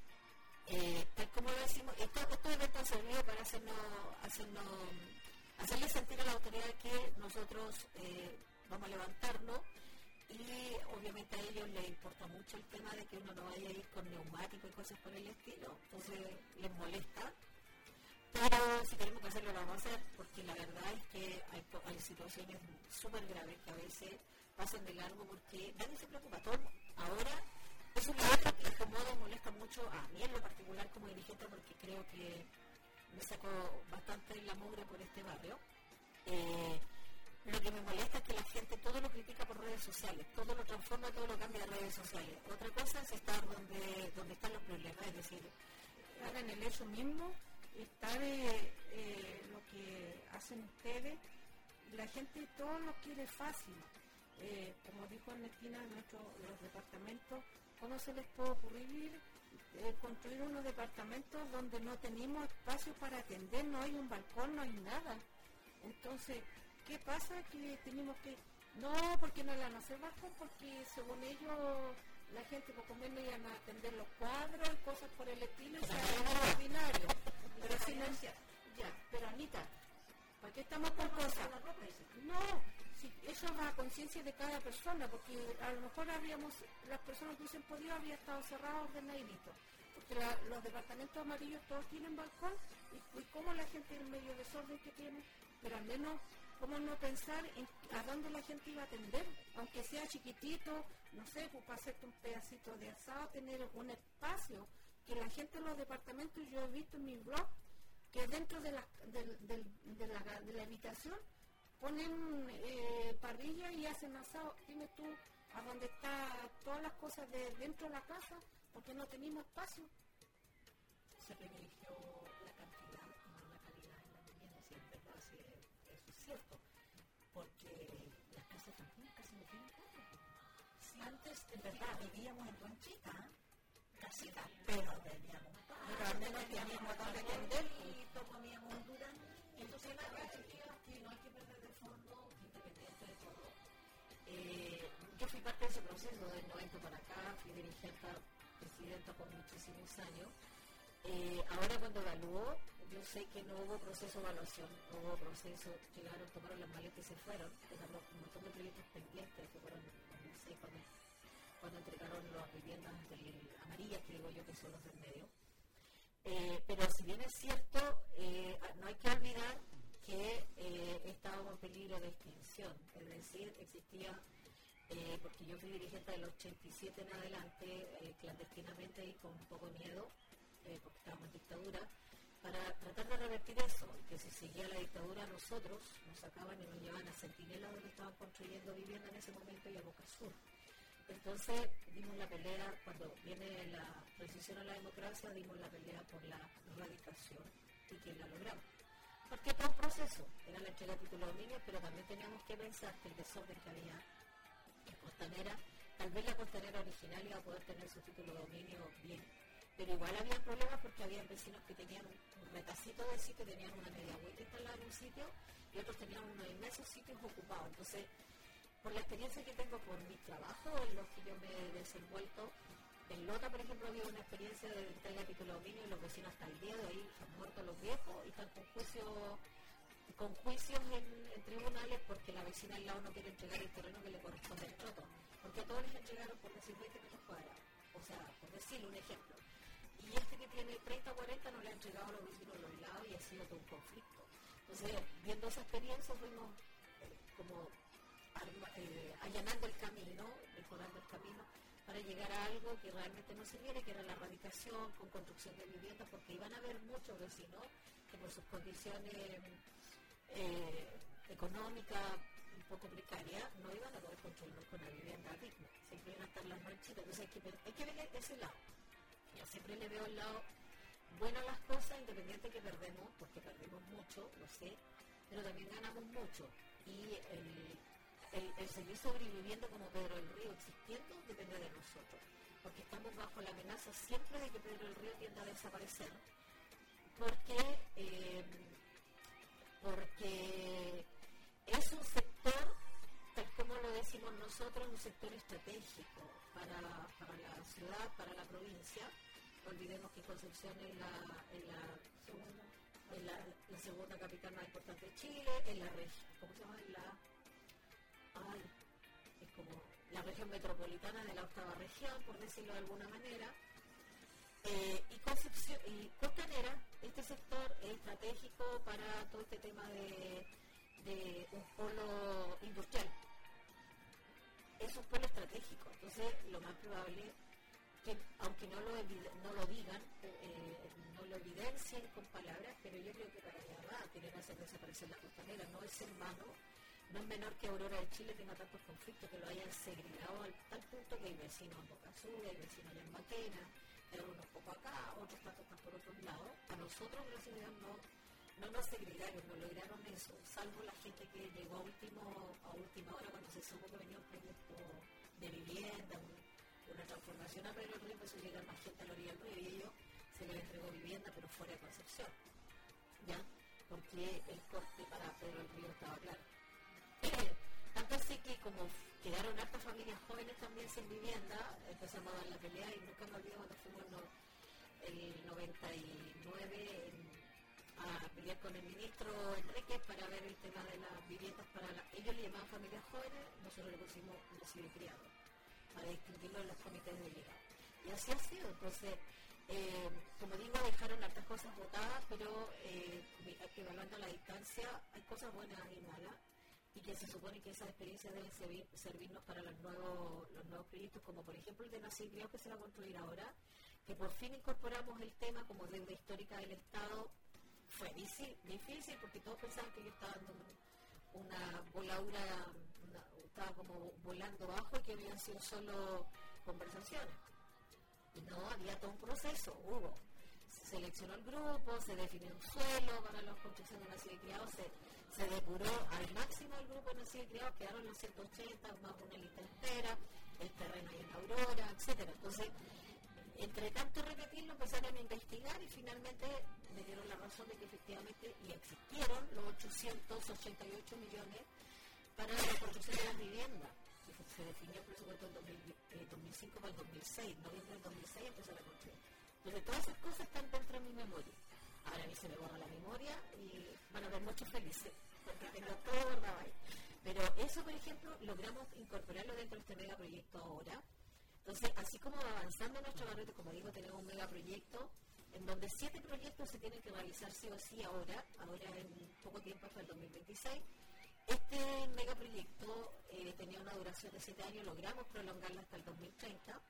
eh, tal como lo decimos, estos esto eventos han servido para hacernos, hacernos, hacerle sentir a la autoridad que nosotros eh, vamos a levantarnos, y obviamente a ellos les importa mucho el tema de que uno no vaya a ir con neumáticos y cosas por el estilo, entonces les molesta, pero si tenemos que hacerlo lo vamos a hacer, porque la verdad es que hay, hay situaciones súper graves que a veces pasan de largo porque nadie se preocupa. Todo, ahora es un evento que incomoda y molesta mucho a mí en lo particular como dirigente, porque creo que me saco bastante la mugre por este barrio. Eh, Lo que me molesta es que la gente todo lo critica por redes sociales, todo lo transforma, todo lo cambia de redes sociales. Otra cosa es estar donde, donde están los problemas, es decir, Ahora en el hecho mismo está eh, eh, lo que hacen ustedes. La gente todo lo quiere fácil. Eh, como dijo Ernestina, en nuestro, los departamentos, ¿cómo se les puede ocurrir eh, construir unos departamentos donde no tenemos espacio para atender? No hay un balcón, no hay nada. Entonces, ¿qué pasa? Que tenemos que... No, porque no le van a hacer balcón, porque según ellos la gente por comer no iban a atender los cuadros y cosas por el estilo, y sea extraordinario. Pero si no... Ya, pero Anita, ¿para qué estamos con cosas? No, si eso va a conciencia de cada persona, porque a lo mejor habríamos, las personas que hubiesen podido habría estado cerrados ordenaditos, porque la, los departamentos amarillos todos tienen balcón, y, y como la gente en medio desorden que tiene, pero al menos, ¿cómo no pensar en a dónde la gente iba a atender? Aunque sea chiquitito, no sé, pues para hacerte un pedacito de asado, tener un espacio, que la gente en los departamentos, yo he visto en mi blog, que dentro de la, de, de, de la, de la habitación ponen eh, parrilla y hacen asado. Dime tú, a dónde están todas las cosas de dentro de la casa, porque no tenemos espacio. Se privilegió la cantidad, no la calidad en la vivienda, si es verdad, si es, eso es cierto, porque las casas también casi no tienen patio. Si antes, en verdad, vivíamos en ranchita, casita, pero teníamos patio, pero al menos teníamos donde atender y comíamos un durán, y entonces la ranchita que no hay que perder de fondo, independiente de todo. Eh, yo fui parte de ese proceso del noventa para acá, fui dirigente, presidenta por muchísimos años. Eh, ahora cuando evaluó, yo sé que no hubo proceso de evaluación, no hubo proceso, llegaron, tomaron las maletas y se fueron, dejaron un montón de proyectos pendientes que fueron, no sé, cuando, cuando entregaron las viviendas del, amarillas, que digo yo que son los del medio. Eh, pero si bien es cierto, eh, no hay que olvidar que eh, estábamos en peligro de extinción, es decir, existía, eh, porque yo fui dirigente del ochenta y siete en adelante, eh, clandestinamente y con un poco de miedo, Eh, porque estábamos en dictadura, para tratar de revertir eso, que si seguía la dictadura nosotros nos sacaban y nos llevaban a Centinela, donde estaban construyendo vivienda en ese momento, y a Boca Sur. Entonces dimos la pelea, cuando viene la transición a la democracia, dimos la pelea por la erradicación, y que la logramos. Porque fue un proceso, era la entrega de título de dominio, pero también teníamos que pensar que el desorden que había en Costanera, tal vez la Costanera original iba a poder tener su título de dominio bien, pero igual había problemas porque había vecinos que tenían un, un retacito de sitio, tenían una media vuelta instalada en un sitio y otros tenían unos inmensos sitios ocupados. Entonces, por la experiencia que tengo por mi trabajo, en los que yo me he desenvuelto, en Lota, por ejemplo, había una experiencia de entrega de título de dominio y los vecinos hasta el día de hoy han muerto los viejos y están con juicios, con juicios en, en tribunales porque la vecina al lado no quiere entregar el terreno que le corresponde al troto, porque a todos les entregaron por decir veinte metros cuadrados. o sea, por decirle un ejemplo. Y este que tiene treinta o cuarenta no le ha entregado a los vecinos a los lados y ha sido todo un conflicto. Entonces, viendo esa experiencia, fuimos eh, como arma, eh, allanando el camino, mejorando el camino, para llegar a algo que realmente no se quiere, que era la erradicación con construcción de viviendas, porque iban a haber muchos vecinos que por sus condiciones eh, económicas un poco precarias no iban a poder construir con una vivienda digna, siempre iban a estar las manchitas. Entonces hay que, hay que ver ese lado. Yo siempre le veo el lado bueno a las cosas, independiente que perdemos, porque perdemos mucho, lo sé, pero también ganamos mucho. Y el, el, el seguir sobreviviendo como Pedro del Río existiendo depende de nosotros, porque estamos bajo la amenaza siempre de que Pedro del Río tienda a desaparecer, porque, eh, porque es un sector, tal como lo decimos nosotros, un sector estratégico para, para la ciudad, para la provincia. No olvidemos que Concepción es la, es la, segunda, es la, la segunda capital más importante de Chile, es la región, ¿cómo se llama? La, ay, es como la región metropolitana de la octava región, por decirlo de alguna manera. Eh, y Concepción y Costanera, este sector es estratégico para todo este tema de, de un polo industrial. Es un polo estratégico, entonces lo más probable que, aunque no lo, no lo digan, eh, no lo evidencien con palabras, pero yo creo que para allá va a querer hacer desaparecer la Costanera. No es hermano, no es menor que Aurora de Chile tenga tantos conflictos, que lo hayan segregado al tal punto que hay vecinos en Boca Sur, hay vecinos allá en Maquena, hay unos poco acá, otros tantos están por otros lados. A nosotros, gracias a Dios, no, no nos segregaron, no lograron eso, salvo la gente que llegó a, último, a última hora cuando se supo que venía un proyecto de vivienda, un, una transformación a Pedro del Río, empezó a llegar más gente a la orilla del río y ellos se les entregó vivienda, pero fuera de Concepción, ¿ya? Porque el corte para Pedro del Río estaba claro. Tanto así que como quedaron hartas familias jóvenes también sin vivienda, empezamos a dar la pelea y nunca me olvido cuando fuimos no, el noventa y nueve en, a pelear con el ministro Enrique para ver el tema de las viviendas para la, ellos le llamaban familias jóvenes, nosotros le pusimos nacidos y criados, para distinguirlo en los comités de delegados. Y así ha sido. Entonces, eh, como digo, dejaron hartas cosas votadas, pero eh, evaluando la distancia, hay cosas buenas y malas, y que se supone que esas experiencias deben servir, servirnos para los nuevos, los nuevos proyectos, como por ejemplo el de Nacidos y Criados que se va a construir ahora, que por fin incorporamos el tema como deuda histórica del Estado. Fue difícil, difícil porque todos pensaban que yo estaba dando una voladura, una, estaba como volando bajo y que habían sido solo conversaciones. Y no, había todo un proceso, hubo. Se seleccionó el grupo, se definió un suelo para la construcción de Nacidos y Criados, se, se depuró al máximo el grupo de Nacidos y Criados, quedaron los ciento ochenta, más una lista entera, el terreno ahí en Aurora, etcétera. Entonces, entre tanto repetirlo, empezaron a investigar y finalmente me dieron la razón de que efectivamente y existieron los ochocientos ochenta y ocho millones para la construcción de las viviendas. Se definió el presupuesto en dos mil cinco para el dos mil seis, noviembre del dos mil seis empezó la construcción. Entonces todas esas cosas están dentro de mi memoria. Ahora a mí se me borra la memoria y van a ver muchos felices, porque tengo todo guardado ahí. Pero eso, por ejemplo, logramos incorporarlo dentro de este megaproyecto ahora. Entonces, así como va avanzando nuestro barrio, como digo, tenemos un megaproyecto en donde siete proyectos se tienen que realizar sí o sí ahora, ahora en poco tiempo hasta el dos mil veintiséis. Este megaproyecto eh, tenía una duración de siete años, logramos prolongarla hasta el dos mil treinta,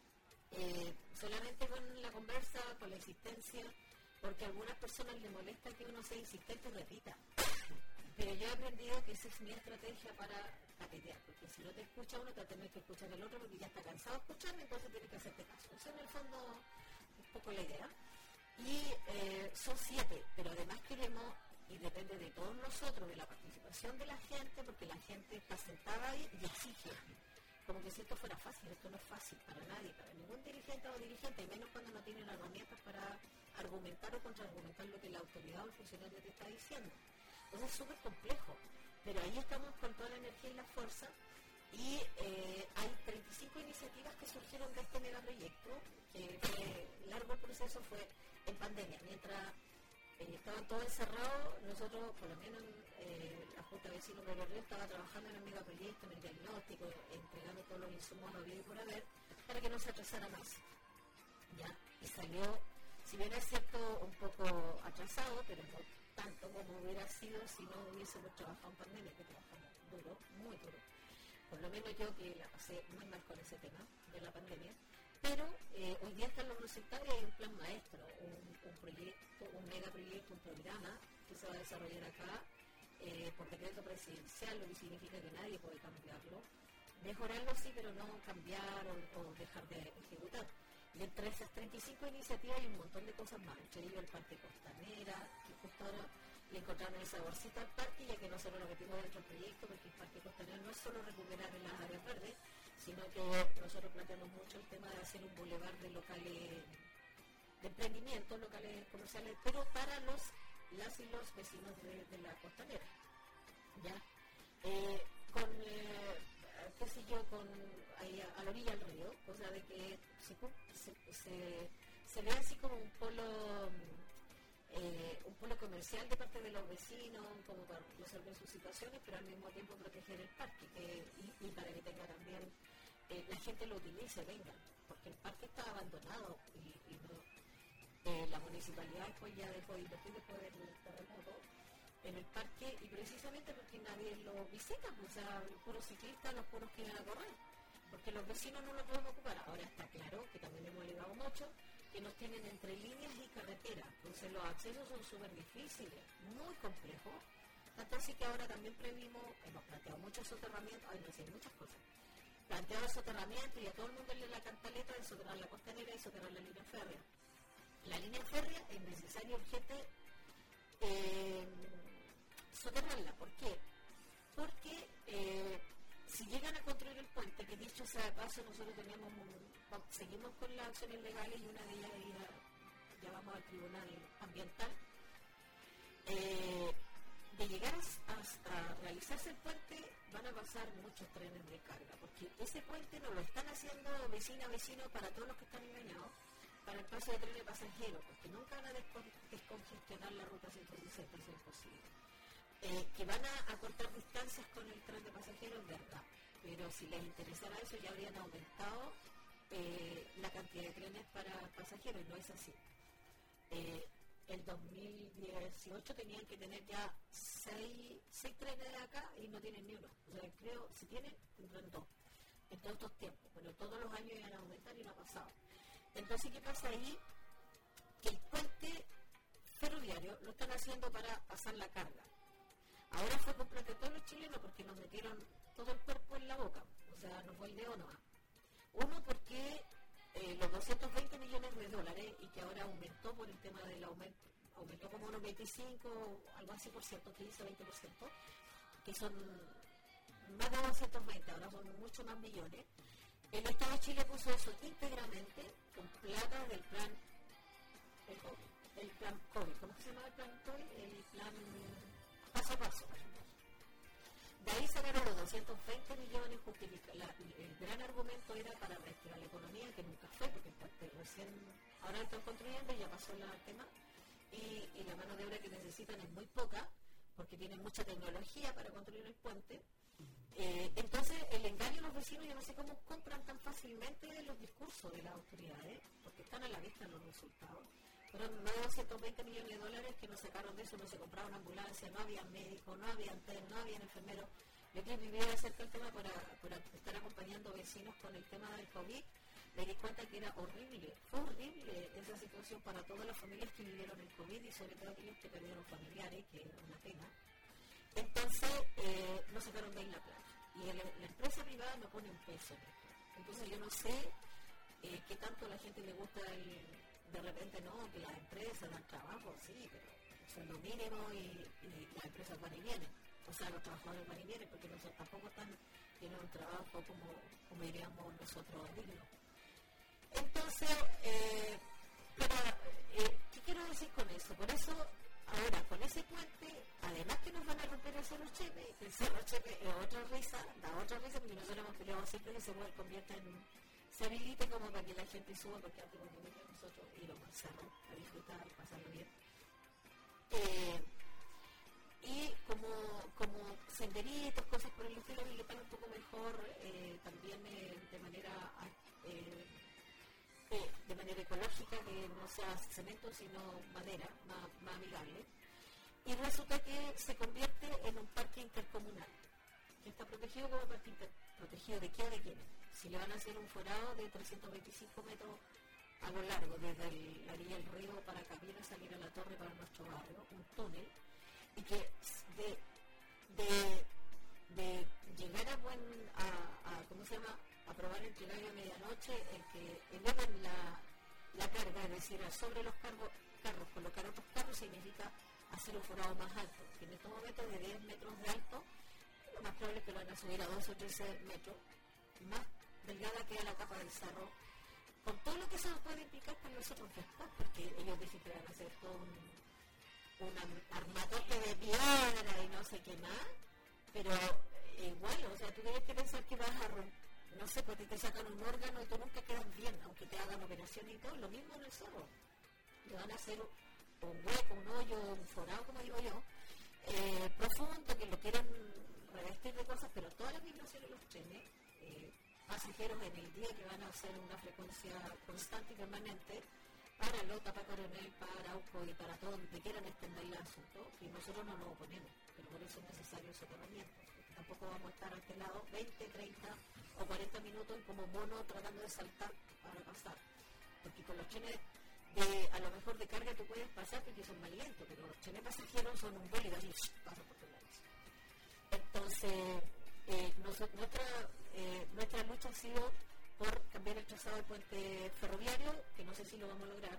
eh, solamente con la conversa, con la insistencia, porque a algunas personas les molesta que uno sea insistente y repita. Pero yo he aprendido que esa es mi estrategia para capetear, porque si no te escucha uno, te va a tener que escuchar el otro, porque ya está cansado de escucharme, entonces tiene que hacerte caso. Eso en el fondo es un poco la idea. Y eh, son siete, pero además queremos, y depende de todos nosotros, de la participación de la gente, porque la gente está sentada ahí y exige. Como que si esto fuera fácil, esto no es fácil para nadie, para ningún dirigente o dirigente, y menos cuando no tienen herramientas para argumentar o contraargumentar lo que la autoridad o el funcionario te está diciendo. Entonces es súper complejo, pero ahí estamos con toda la energía y la fuerza, y eh, hay treinta y cinco iniciativas que surgieron de este megaproyecto, que fue largo el proceso, fue en pandemia, mientras eh, estaban todos encerrados, nosotros, por lo menos eh, la Junta de Vecinos de Los Ríos estaba trabajando en el megaproyecto, en el diagnóstico, entregando todos los insumos habidos y por haber, para que no se atrasara más. ¿Ya? Y salió, si bien es cierto, un poco atrasado, pero no tanto como hubiera sido si no hubiésemos trabajado en pandemia, que trabajamos duro, muy duro. Por lo menos yo que la pasé muy mal con ese tema de la pandemia, pero eh, hoy día están los resultados y hay un plan maestro, un, un proyecto, un megaproyecto, un programa que se va a desarrollar acá eh, por decreto presidencial, lo que significa que nadie puede cambiarlo. Mejorarlo sí, pero no cambiar o, o dejar de ejecutar. Y entre esas treinta y cinco iniciativas hay un montón de cosas más, entre ellos el Parque Costanera, que justo ahora le encontraron el saborcito al parque, ya que nosotros lo metimos dentro del proyecto, porque el Parque Costanera no es solo recuperar en las áreas verdes, sino que nosotros planteamos mucho el tema de hacer un bulevar de locales, de emprendimientos, locales comerciales, pero para los, las y los vecinos de, de la Costanera. ¿Ya? Eh, con... Eh, qué sé yo, con, ahí a, a la orilla del río, o sea, de que se, se, se, se ve así como un polo eh, un polo comercial de parte de los vecinos, como para resolver sus situaciones, pero al mismo tiempo proteger el parque, que, y, y para que tenga también, eh, la gente lo utilice, venga, porque el parque está abandonado y, y no, eh, la municipalidad después ya dejó de invertir después del terremoto en el parque, y precisamente porque nadie lo visita, o sea, los puros ciclistas, los puros que van a correr, porque los vecinos no lo pueden ocupar. Ahora está claro que también hemos elevado mucho, que nos tienen entre líneas y carreteras, entonces los accesos son súper difíciles, muy complejos, tanto así que ahora también previmos, hemos planteado muchos soterramientos, ay no sé, muchas cosas, planteado soterramiento y a todo el mundo le da la cantaleta de soterrar la costanera y soterrar la línea férrea. La línea férrea es necesario, urgente, eh, soterrarla. ¿Por qué? Porque eh, si llegan a construir el puente, que dicho sea de paso, nosotros tenemos un, seguimos con las acciones legales y una de ellas es ir a, ya vamos al tribunal ambiental, eh, de llegar a, a realizarse el puente van a pasar muchos trenes de carga, porque ese puente no lo están haciendo vecino a vecino para todos los que están engañados, para el paso de trenes pasajeros, porque nunca van a descongestionar la ruta ciento diecisiete, eso es imposible. Eh, que van a acortar distancias con el tren de pasajeros, verdad, pero si les interesara eso ya habrían aumentado eh, la cantidad de trenes para pasajeros, y no es así. Eh, el dos mil dieciocho tenían que tener ya seis, seis trenes de acá y no tienen ni uno, o sea, creo, si tienen, tendrán dos, en todos estos tiempos, pero todos los años iban a aumentar y no ha pasado. Entonces, ¿qué pasa ahí? Que el puente ferroviario lo están haciendo para pasar la carga. Ahora fue completo de todos los chilenos porque nos metieron todo el cuerpo en la boca, o sea, nos fue el dedo nomás. Uno, porque eh, los doscientos veinte millones de dólares, y que ahora aumentó por el tema del aumento, aumentó como unos veinticinco, algo así por ciento, quince, veinte por ciento, que son más de doscientos veinte, ahora son mucho más millones. El Estado de Chile puso eso íntegramente con plata del plan, el, COVID, el plan COVID, ¿cómo se llama el plan COVID? El plan paso a paso. De ahí sacaron los doscientos veinte millones, la, el gran argumento era para reactivar la economía, que nunca fue, porque recién, ahora están construyendo y ya pasó el tema, y, y la mano de obra que necesitan es muy poca, porque tienen mucha tecnología para construir el puente. Eh, entonces el engaño a los vecinos, yo no sé cómo compran tan fácilmente los discursos de las autoridades, porque están a la vista los resultados. Fueron más de doscientos veinte millones de dólares que nos sacaron de eso, no se compraba una ambulancia, no había médicos, no había antenas, no había enfermeros. Yo que vivía de cerca el tema para, para estar acompañando vecinos con el tema del COVID, me di cuenta que era horrible, fue horrible esa situación para todas las familias que vivieron el COVID y sobre todo aquellos que perdieron familiares, que era una pena. Entonces, eh, nos sacaron de ahí la plata. Y el, la empresa privada no pone un peso en esto. Entonces, yo no sé eh, qué tanto a la gente le gusta el, de repente, no, que las empresas dan trabajo, sí, pero son lo mínimo y, y las empresas van y vienen. O sea, los trabajadores van y vienen porque nosotros tampoco están tienen un trabajo como, como diríamos nosotros digno. Entonces, eh, pero, eh, ¿qué quiero decir con eso? Por eso, ahora, con ese puente, además que nos van a romper el Cerro Chepe, el Cerro Chepe es otra risa, da otra risa, porque nosotros hemos peleado siempre que se convierta en, se habilite como para que la gente suba, porque antes nos permitían nosotros ir al cerro a disfrutar, pasarlo bien. Eh, y como, como senderitos, cosas por el estilo, que le están un poco mejor, eh, también eh, de manera eh, eh, de manera ecológica, que no sea cemento sino madera, más, más amigable. Y resulta que se convierte en un parque intercomunal, que está protegido como parque interprotegido. ¿De qué o de quiénes? Si le van a hacer un forado de trescientos veinticinco metros a lo largo, desde el, la orilla del río para Camino, salir a la torre para nuestro barrio, un túnel, y que de, de, de llegar a, buen, a, a, ¿cómo se llama?, a probar el plenario a medianoche, el que eleven la, la carga, es decir, sobre los cargos, carros, colocar otros carros, significa hacer un forado más alto, que en estos momentos de diez metros de alto, lo más probable es que lo van a subir a doce o trece metros, más delgada queda la capa del cerro, con todo lo que eso puede implicar para nosotros después, porque ellos dicen que van a hacer todo un, un armatoste de piedra y no sé qué más, pero eh, igual, o sea, tú tienes que pensar que vas a romper, no sé, porque te sacan un órgano y tú nunca quedas bien, aunque te hagan operación y todo, lo mismo en el cerro, le van a hacer un hueco, un hoyo, un forado, como digo yo, eh, profundo, que lo quieran revestir de cosas, pero todas las vibraciones de los trenes, eh, pasajeros en el día que van a hacer una frecuencia constante y permanente para Lota, para Coronel, para Arauco y para todo donde quieran extender el asunto, que nosotros no nos oponemos, pero por eso es necesario el soterramiento, porque tampoco vamos a estar a este lado veinte, treinta o cuarenta minutos como mono tratando de saltar para pasar, porque con los trenes de, a lo mejor de carga tú puedes pasar porque son más lentos, pero los trenes pasajeros son un vuelo y así pasan por todos lados. Entonces, eh, nosotros, nuestra, eh, nuestra lucha ha sido por cambiar el trazado del puente ferroviario, que no sé si lo vamos a lograr,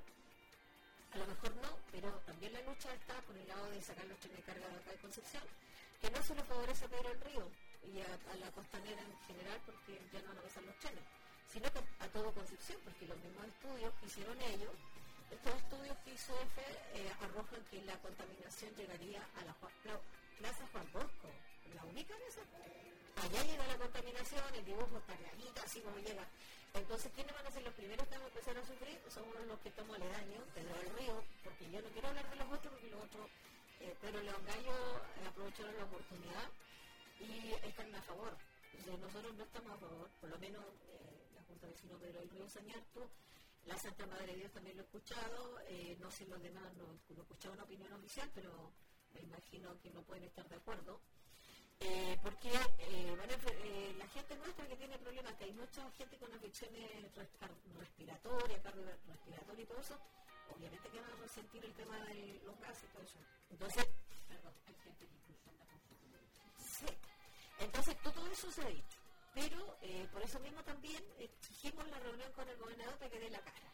a lo mejor no, pero también la lucha está por el lado de sacar los trenes de carga de acá de Concepción, que no solo favorece a Pedro del Río y a, a la costanera en general, porque ya no van a pasar los trenes, sino que a todo Concepción, porque los mismos estudios que hicieron ellos, estos estudios que hizo E F E eh, arrojan que la contaminación llegaría a la Juan, Plaza Juan Bosco, la única vez. Allá llega la contaminación, el dibujo está clarito, así como llega. Entonces, ¿quiénes van a ser los primeros que van a empezar a sufrir? Somos los que estamos aledaños, Pedro del Río, porque yo no quiero hablar de los otros, porque los otros, eh, Pedro León Gallo eh, aprovecharon la oportunidad y están a favor. Entonces, nosotros no estamos a favor, por lo menos eh, la Junta de Vecinos Pedro del Río Sañarto, la Santa Madre de Dios también lo he escuchado, eh, no sé los demás, no, no he escuchado una opinión oficial, pero me imagino que no pueden estar de acuerdo. Eh, porque eh, bueno, eh, la gente nuestra que tiene problemas, que hay mucha gente con afecciones respiratorias, cardiorrespiratorias y todo eso, obviamente que van a resentir el tema de los gases y todo eso. Entonces, perdón, hay gente que incluso anda con su... Sí, entonces todo eso se ha dicho, pero eh, por eso mismo también exigimos la reunión con el gobernador para que dé la cara.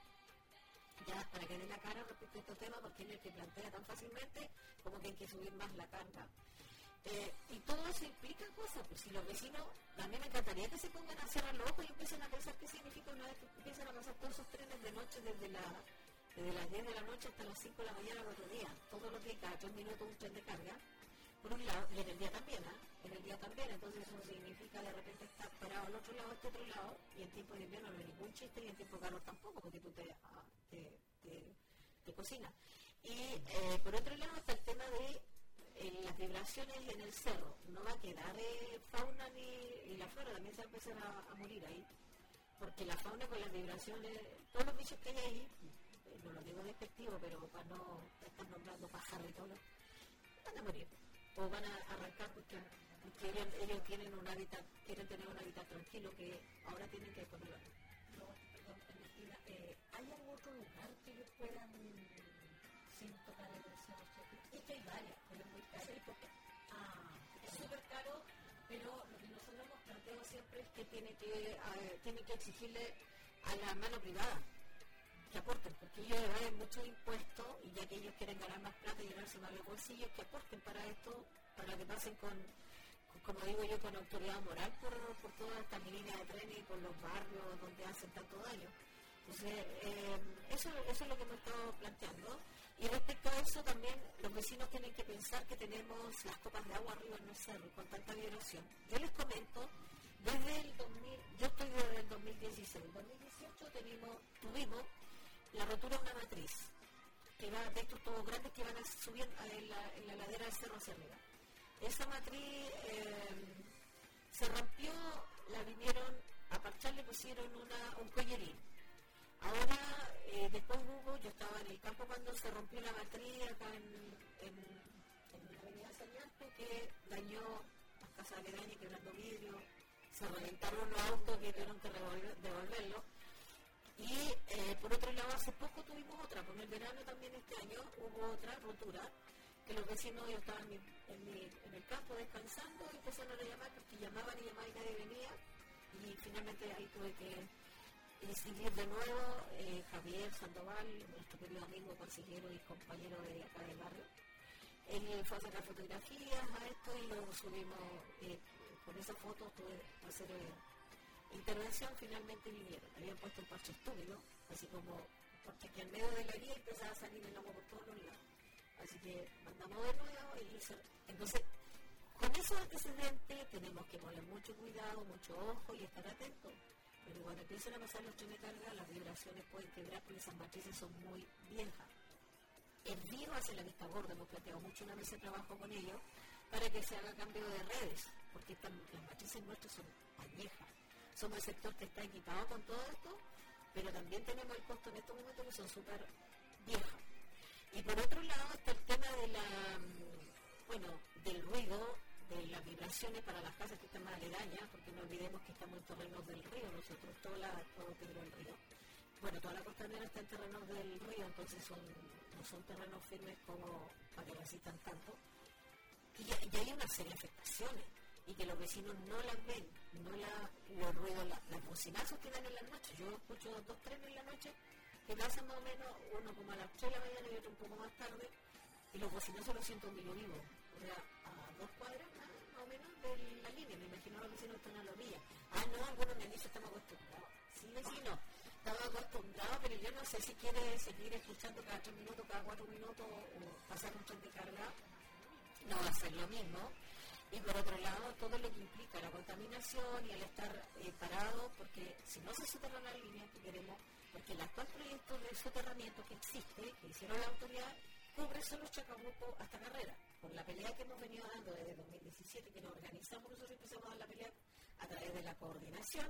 Ya, para que dé la cara respecto a este tema, porque él es el que plantea tan fácilmente como que hay que subir más la carga. Eh, y todo eso implica cosas, pues si los vecinos, también me encantaría que se pongan a cerrar los ojos y empiecen a pensar qué significa una vez que empiezan a pasar todos esos trenes de noche desde, la, desde las diez de la noche hasta las cinco de la mañana del otro día, todos los días, cada tres minutos un tren de carga, por un lado, y en el día también, ¿eh? en el día también, entonces eso significa de repente estar parado al otro lado, a este otro lado, y en tiempo de invierno no hay ningún chiste, y en tiempo de calor tampoco, porque tú te, ah, te, te, te cocinas. Y eh, por otro lado está el tema de Eh, las vibraciones en el cerro, no va a quedar eh, fauna ni y la flora también se va a empezar a, a morir ahí, porque la fauna con las vibraciones, todos los bichos que hay ahí, eh, no lo digo despectivo, pero para no estar nombrando pájaros y todo, van a morir, o van a arrancar porque, porque ellos, ellos tienen un hábitat, quieren tener un hábitat tranquilo que ahora tienen que controlar. No, perdón, Ernestina, eh, ¿hay algún otro lugar que ellos puedan sin tocar el cerro? Es que hay varias, pero es muy caro. Porque, ah, es súper caro, pero lo que nosotros hemos planteado siempre es que tiene que, uh, tiene que exigirle a la mano privada que aporten, porque ellos evaden muchos impuestos y ya que ellos quieren ganar más plata y llenarse más los bolsillos, que aporten para esto, para que pasen con, con como digo yo, con autoridad moral por, por todas estas líneas de tren y por los barrios donde hacen tanto daño. Entonces, eh, eso, eso es lo que hemos estado planteando. Y respecto a eso también los vecinos tienen que pensar que tenemos las copas de agua arriba en el cerro con tanta vibración. Yo les comento, desde el dos mil, yo estoy desde el dos mil dieciséis, en dos mil dieciocho tenemos, tuvimos la rotura de una matriz, que va de estos tubos grandes que van a subir en la, en la ladera del cerro hacia arriba. Esa matriz eh, se rompió, la vinieron a parchar le pusieron una, un collerín. Ahora, eh, después hubo, yo estaba en el campo cuando se rompió la matriz acá en, en, en la avenida Sañasco, que dañó las casas aledañas, quebrando vidrio, se reventaron los autos que tuvieron que devolver, devolverlos. Y eh, por otro lado, hace poco tuvimos otra, porque en el verano también este año hubo otra rotura, que los vecinos, yo estaba en, mi, en, mi, en el campo descansando y empezaron a llamar, porque llamaban y llamaban y nadie venía, y finalmente ahí tuve que decidir de nuevo. eh, Javier Sandoval, nuestro querido amigo, consejero y compañero de acá del barrio, él fue a sacar fotografías a esto y lo subimos, eh, con esas fotos tuve que hacer eh, intervención. Finalmente vinieron, habían puesto un parche estúpido, así como porque aquí en medio de la guía empezaba a salir el agua por todos los lados, así que mandamos de nuevo y se... entonces con esos antecedentes tenemos que poner mucho cuidado, mucho ojo y estar atentos. Pero cuando empiezan a pasar los trenes de carga, las vibraciones pueden quebrar porque esas matrices son muy viejas. El río hace la vista gorda, hemos planteado mucho una vez de trabajo con ellos para que se haga cambio de redes, porque están, las matrices nuestras son añejas. Somos el sector que está equipado con todo esto, pero también tenemos el costo en estos momentos que son súper viejas. Y por otro lado está el tema de la, bueno, del ruido, de las vibraciones para las casas que están más aledañas, porque no olvidemos que estamos en terrenos del río, nosotros toda la, todo Pedro del Río. Bueno, toda la costanera está en terrenos del río, entonces son, no son terrenos firmes como para que resistan tanto. Y, ya, y hay una serie de afectaciones, y que los vecinos no las ven, no la, los ruidos, la, las bocinazos que dan en la noche. Yo escucho dos trenes en la noche que pasan más o menos, uno como a las tres de la mañana y otro un poco más tarde, y los bocinazos los siento en vivo vivo. O sea, a dos cuadras más, más o menos de la línea, me imagino los vecinos están a la orilla. Ah, no, algunos me han dicho estamos acostumbrados. Sí, vecino, estamos acostumbrados, pero yo no sé si quiere seguir escuchando cada tres minutos, cada cuatro minutos, o pasar un tren de carga, no va a ser lo mismo. Y por otro lado, todo lo que implica la contaminación y el estar eh, parado, porque si no se soterran las líneas que queremos, porque el actual proyecto de soterramiento que existe, que hicieron la autoridad, cubre solo Chacabuco hasta Carrera. Por la pelea que hemos venido dando desde dos mil diecisiete, que nos organizamos, nosotros empezamos a dar la pelea a través de la coordinación,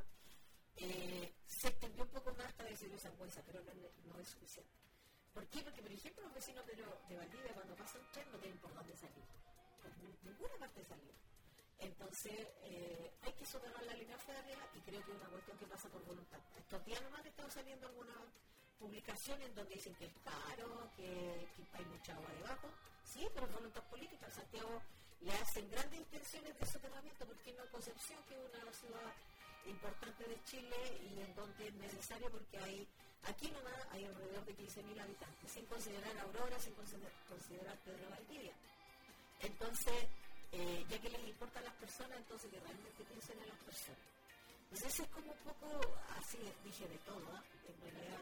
eh, se extendió un poco más hasta decirlo Sangüesa, pero no, no es suficiente. ¿Por qué? Porque, por ejemplo, los vecinos de, de Valdivia, cuando pasa un tren, no tienen por dónde salir. Por ninguna parte de salir. Entonces, eh, hay que soterrar la línea férrea y creo que es una cuestión que pasa por voluntad. Estos días nomás están saliendo algunas publicaciones donde dicen que es caro, que, que hay mucha agua debajo. Sí, pero es voluntad política. A Santiago le hacen grandes intenciones de soterramiento, porque no Concepción, que es una ciudad importante de Chile y en donde es necesario, porque hay, aquí nomás hay alrededor de quince mil habitantes, sin considerar Aurora, sin considerar, considerar Pedro Valdivia. Entonces, eh, ya que les importa a las personas, entonces que realmente piensen en las personas. Entonces eso es como un poco, así dije de todo, ¿eh? En realidad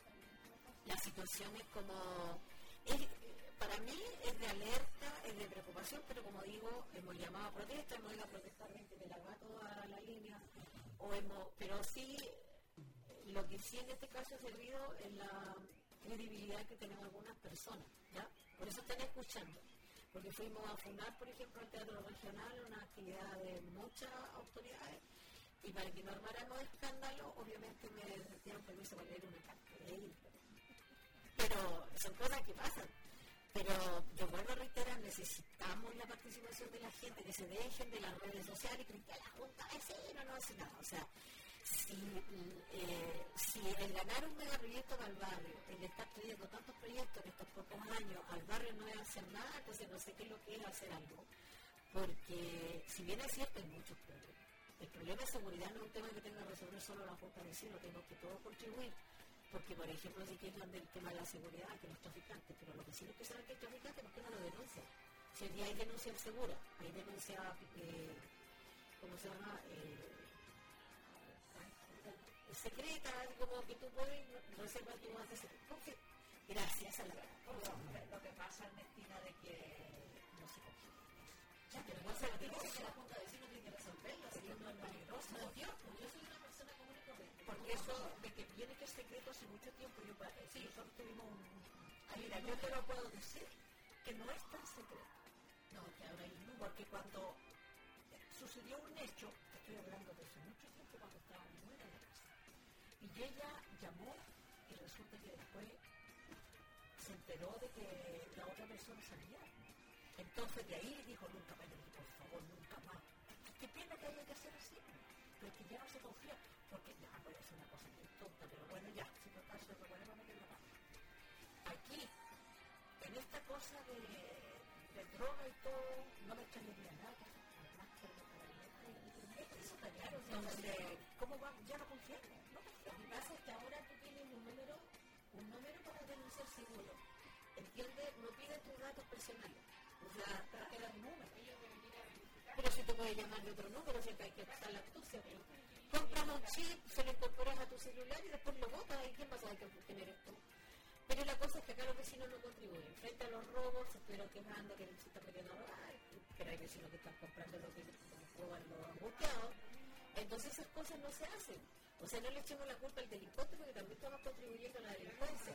la situación es como, es, para mí es de alerta, es de preocupación, pero como digo, hemos llamado a protesta, hemos ido a protestar gente de la gato a la línea, o hemos, pero sí, lo que sí en este caso ha servido es la credibilidad que tenemos algunas personas, ¿ya? Por eso están escuchando. Porque fuimos a fundar, por ejemplo, el Teatro Regional, una actividad de muchas autoridades, y para que no armáramos escándalo, obviamente me dieron permiso para leer una carta de ir. Pero son cosas que pasan. Pero yo vuelvo a reiterar, necesitamos la participación de la gente, que se dejen de las redes sociales y criticar a la Junta vecina, no hace nada. O sea, si, eh, si el ganar un megaproyecto para el barrio, el estar trayendo tantos proyectos en estos pocos años al barrio no es hacer nada, entonces no sé qué es lo que es hacer algo. Porque si bien es cierto, hay muchos problemas. El problema de seguridad no es un tema que tenga que resolver solo la Junta de Vecinos, tenemos que todos contribuir. Porque, por ejemplo, si quejan del tema de la seguridad, que los traficantes, pero lo que sí es que saben que hay traficantes, ¿por qué no lo denuncian? Si hoy día hay denuncia segura, hay denuncia, eh, ¿cómo se llama? Eh, secreta, como que tú puedes reservar tu base secreta. Gracias a la verdad. Lo que pasa, Ernestina, de que no se coge. Ya, pero no se tiene que la Junta de Vecinos tiene que resolverlo, si no es peligroso. No, yo, yo soy una persona común y corriente. Porque eso de que viene que es secreto hace mucho tiempo, yo sí, nosotros tuvimos un... Ah, mira, yo te lo puedo decir, que no es tan secreto. No, que ahora hay luz, porque cuando sucedió un hecho, estoy hablando de hace mucho tiempo cuando estaba nueva en la casa. Y ella llamó y resulta que después se enteró de que la otra persona salía. Entonces de ahí le dijo nunca más, le dijo, por favor, nunca más. Qué pena que haya que hacer así, pero es que ya no se confía, porque ya puede ser una cosa muy tonta, pero bueno, ya, si no pasa, lo bueno, vamos a meter la pata. Aquí, en esta cosa de, de droga y todo, no me extrañaría nada que además que lo para eso está claro. Entonces, ¿cómo va? Ya no confiamos, ¿no? Lo que pasa es que ahora tú tienes un número, un número para denunciar seguro. ¿Entiendes? No piden tus datos personales. O sea, para que un número. Pero si te puedes llamar de otro número, si hay que pasar la astucia. Compras un chip, se lo incorporas a tu celular y después lo botas. ¿Y quién va a saber quién eres tú? Pero la cosa es que acá los vecinos no contribuyen. Frente a los robos, se estuvieron quemando, que se está metiendo a robar, pero hay vecinos que están comprando los que roban los angustiados. Entonces esas cosas no se hacen. O sea, no le echemos la culpa al delincuente porque también estamos contribuyendo a la delincuencia.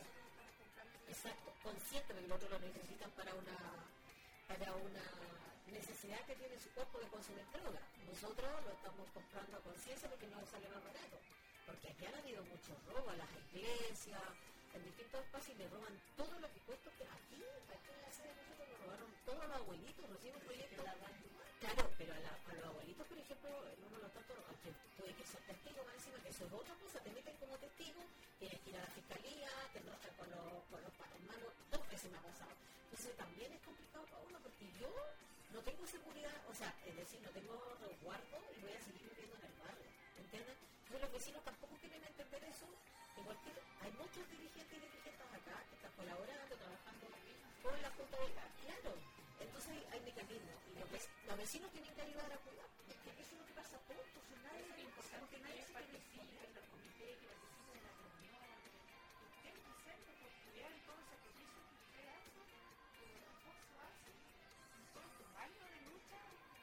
Exacto, consciente de que los otros lo necesitan para una, para una necesidad que tiene su cuerpo de consumir droga. Nosotros lo estamos comprando a conciencia porque no sale más barato. Porque aquí han habido muchos robos a las iglesias, en distintos espacios, le roban todo lo que cuesta. Pero aquí, aquí en la sede nosotros nos robaron todos los abuelitos, reciben un proyecto. Claro, pero a, la, a los abuelitos, por ejemplo, no nos lo tanto, tuve que ser testigo más encima, que eso es otra cosa, te meten como testigo, tienes que ir a la fiscalía, te enroscan con los, con los palos malos, dos veces me ha pasado. Entonces también es complicado para uno, porque yo no tengo seguridad, o sea, es decir, no tengo resguardo y voy a seguir viviendo en el barrio, ¿entiendes? Entonces los vecinos tampoco quieren entender eso, igual que hay muchos dirigentes y dirigentes acá que están colaborando, trabajando con la Junta de Paz, claro. Entonces hay mecanismos y los, los vecinos tienen que ayudar a cuidar. Es que eso es lo que pasa a todos, pues nadie es importante, nadie se participa en los comités, que participen en la reunión. Ustedes diciendo que estudiar todo el sacrificio que usted hace, que el esfuerzo hace, y todo tu año de lucha.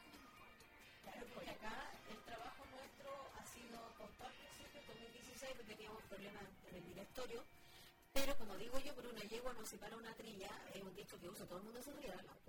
Claro, porque acá el trabajo nuestro ha sido constante siempre en dos mil dieciséis, porque teníamos problemas en el directorio. Pero como digo yo, por una yegua no se para una trilla, es un dicho que usa todo el mundo en seguridad, ¿no?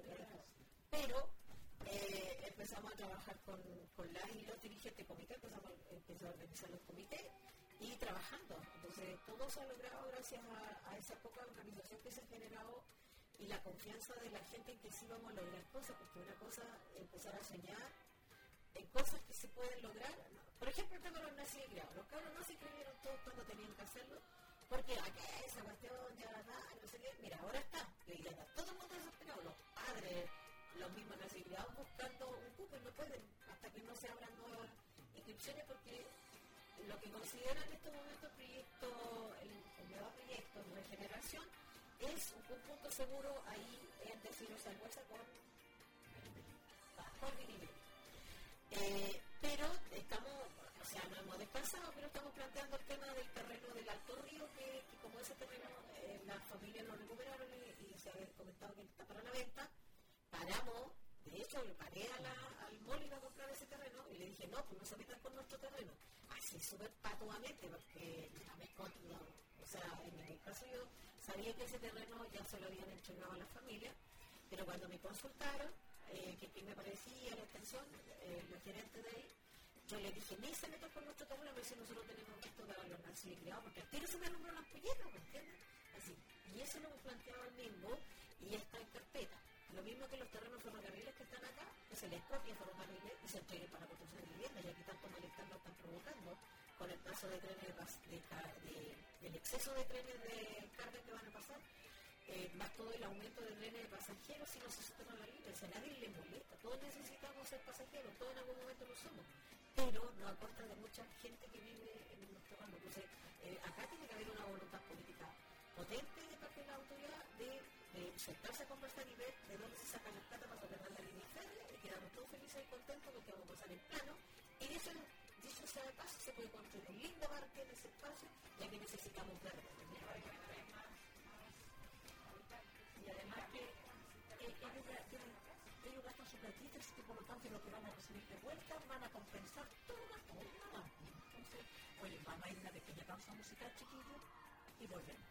Pero eh, empezamos a trabajar con, con las y los dirigentes de comité, empezamos empezó a organizar los comités y trabajando. Entonces todo se ha logrado gracias a, a esa poca organización que se ha generado y la confianza de la gente en que sí vamos a lograr cosas, porque una cosa es empezar a soñar en cosas que se pueden lograr. Por ejemplo, el tema de los nacidos y criados. Los cabros no se creyeron todos cuando tenían que hacerlo. Porque acá esa cuestión ya da, no sé qué, mira, ahora está, y ya está todo el mundo desesperado, los padres, los mismos nacionalizados buscando un cupo y no pueden, hasta que no se abran nuevas inscripciones, porque lo que consideran en estos momentos proyecto, el, el nuevo proyecto de regeneración, es un conjunto seguro ahí en Decino Salhuesa con con Vinimir. Eh, pero estamos, o sea, no hemos descansado, pero estamos planteando el tema del terreno del Alto Río, que, que como ese terreno eh, las familias lo recuperaron y, y se ha comentado que está para la venta, paramos, de hecho le paré a la, al mall a comprar ese terreno y le dije, no, pues no se metan con nuestro terreno, así súper patuamente, porque ya me controló, o sea, en mi caso yo sabía que ese terreno ya se lo habían entregado a la familia, pero cuando me consultaron, eh, que, que me parecía la extensión, eh, la gerente de ahí, yo le dije, ni se metan con nuestro terreno, a ver si nosotros tenemos esto de los nacidos y criados, porque al tiro se me nombró las polleras, ¿me entiendes? Así, y eso lo hemos planteado al mismo y está en carpeta. Lo mismo que los terrenos ferrocarriles que están acá, que se les copia ferrocarriles y se entreguen para construcción de viviendas, ya que tanto malestar lo están provocando con el paso de trenes de, de, de, del exceso de trenes de carga que van a pasar, eh, más todo el aumento de trenes de pasajeros si no se superan la línea. O sea, nadie le molesta, todos necesitamos ser pasajeros, todos en algún momento lo somos, pero no a costa de mucha gente que vive en nuestro ramo. Entonces, eh, acá tiene que haber una voluntad política potente de parte de la autoridad de, de sentarse a conversar y ver de dónde se sacan las plata para soterrar la línea férrea, y quedamos todos felices y contentos porque vamos a pasar en plano, y de eso, dicho sea de paso, se puede construir un lindo parque en ese espacio, ya que necesitamos verde. Y además que eh, ellos gastan sus gratuitas, y por lo tanto lo que vamos a recibir de vuelta van a compensar toda toda. Entonces, oye, vamos a ir a una pequeña pausa musical, chiquillos, y volvemos.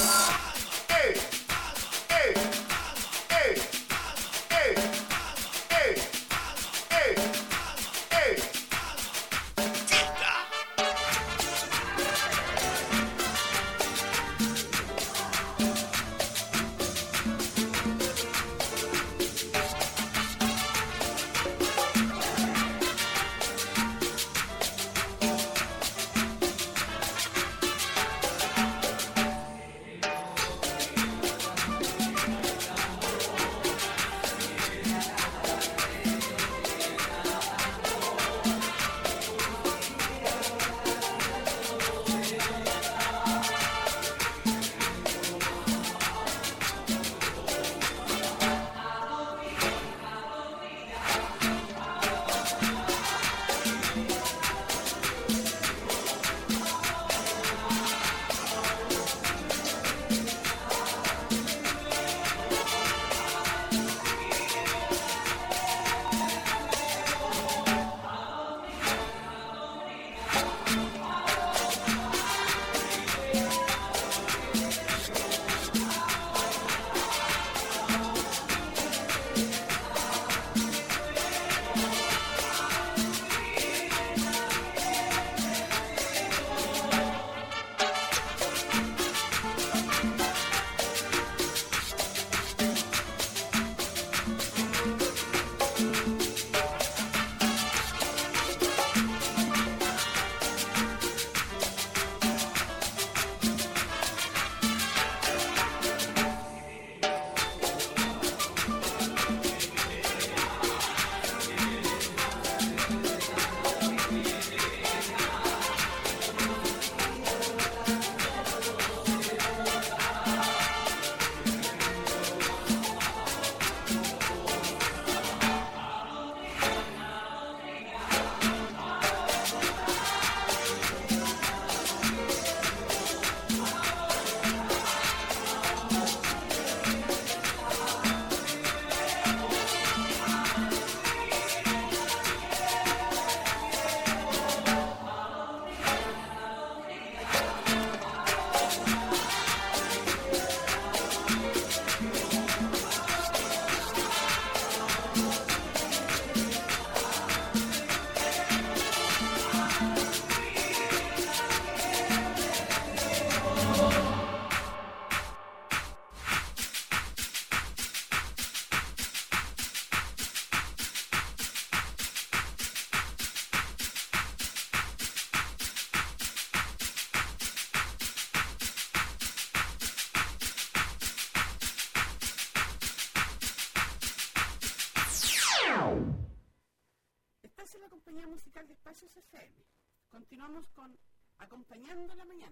compañía musical de Espacios F M. Continuamos con Acompañando la Mañana.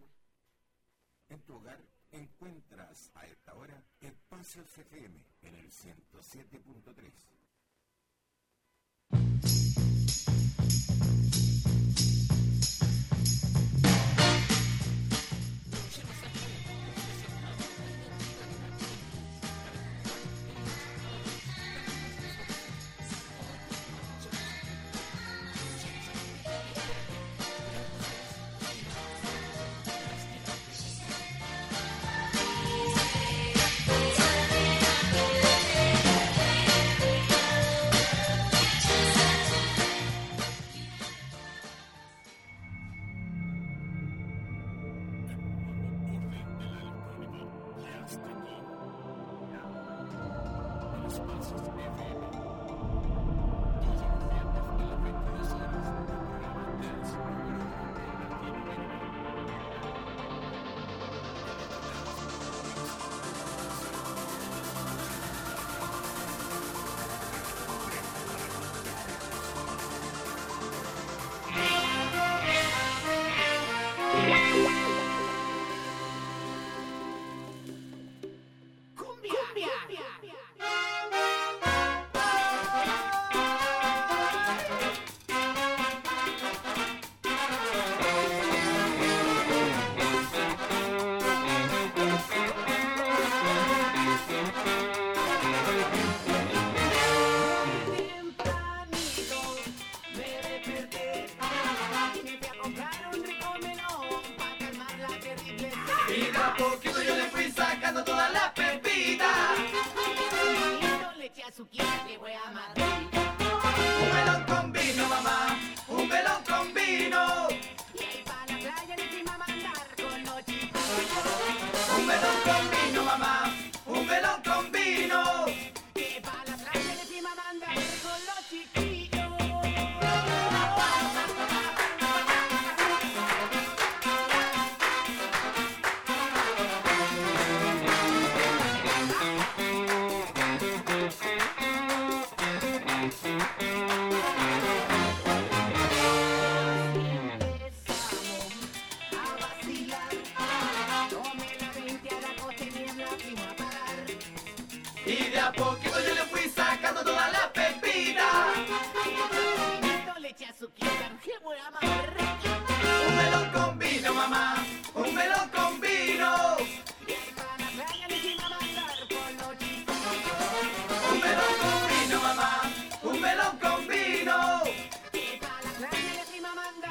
En tu hogar encuentras a esta hora Espacios F M en el ciento siete punto tres. Poquito yo le fui poquito yo le fui sacando toda la pepita. No le eché azuquita, qué buena madre rica. Un melón con vino, mamá, un melón con vino. Y ahí para la playa le iba a mandar por los chicos. Un melón con vino, mamá, un melón con vino. Y para la playa le iba a mandar.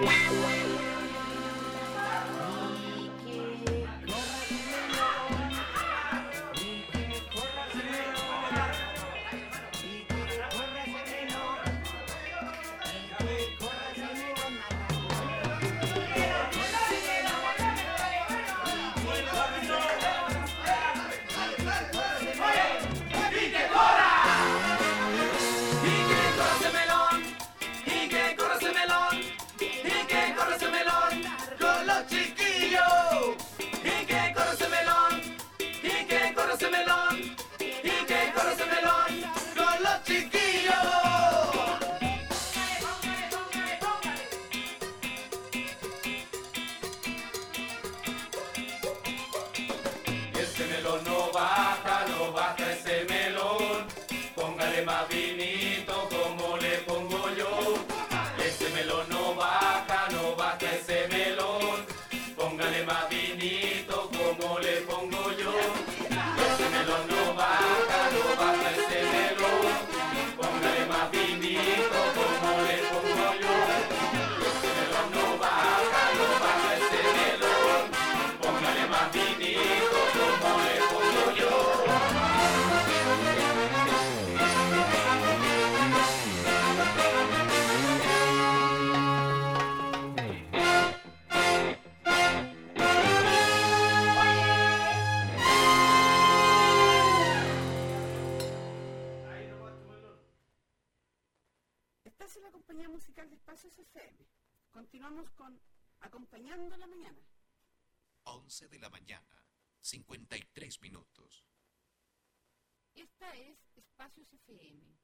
Más vinito como le pongo yo. Ese melón no baja, no baja ese melón. Póngale más vinito como le pongo yo. Ese melón no baja, no baja ese melón. Póngale más vinito como le pongo yo. Ese melón no baja, no baja ese melón. Póngale más vinito como le pongo yo. Estás en la compañía musical de Espacios F M. Continuamos con Acompañando la Mañana. once de la mañana, cincuenta y tres minutos. Esta es Espacios F M.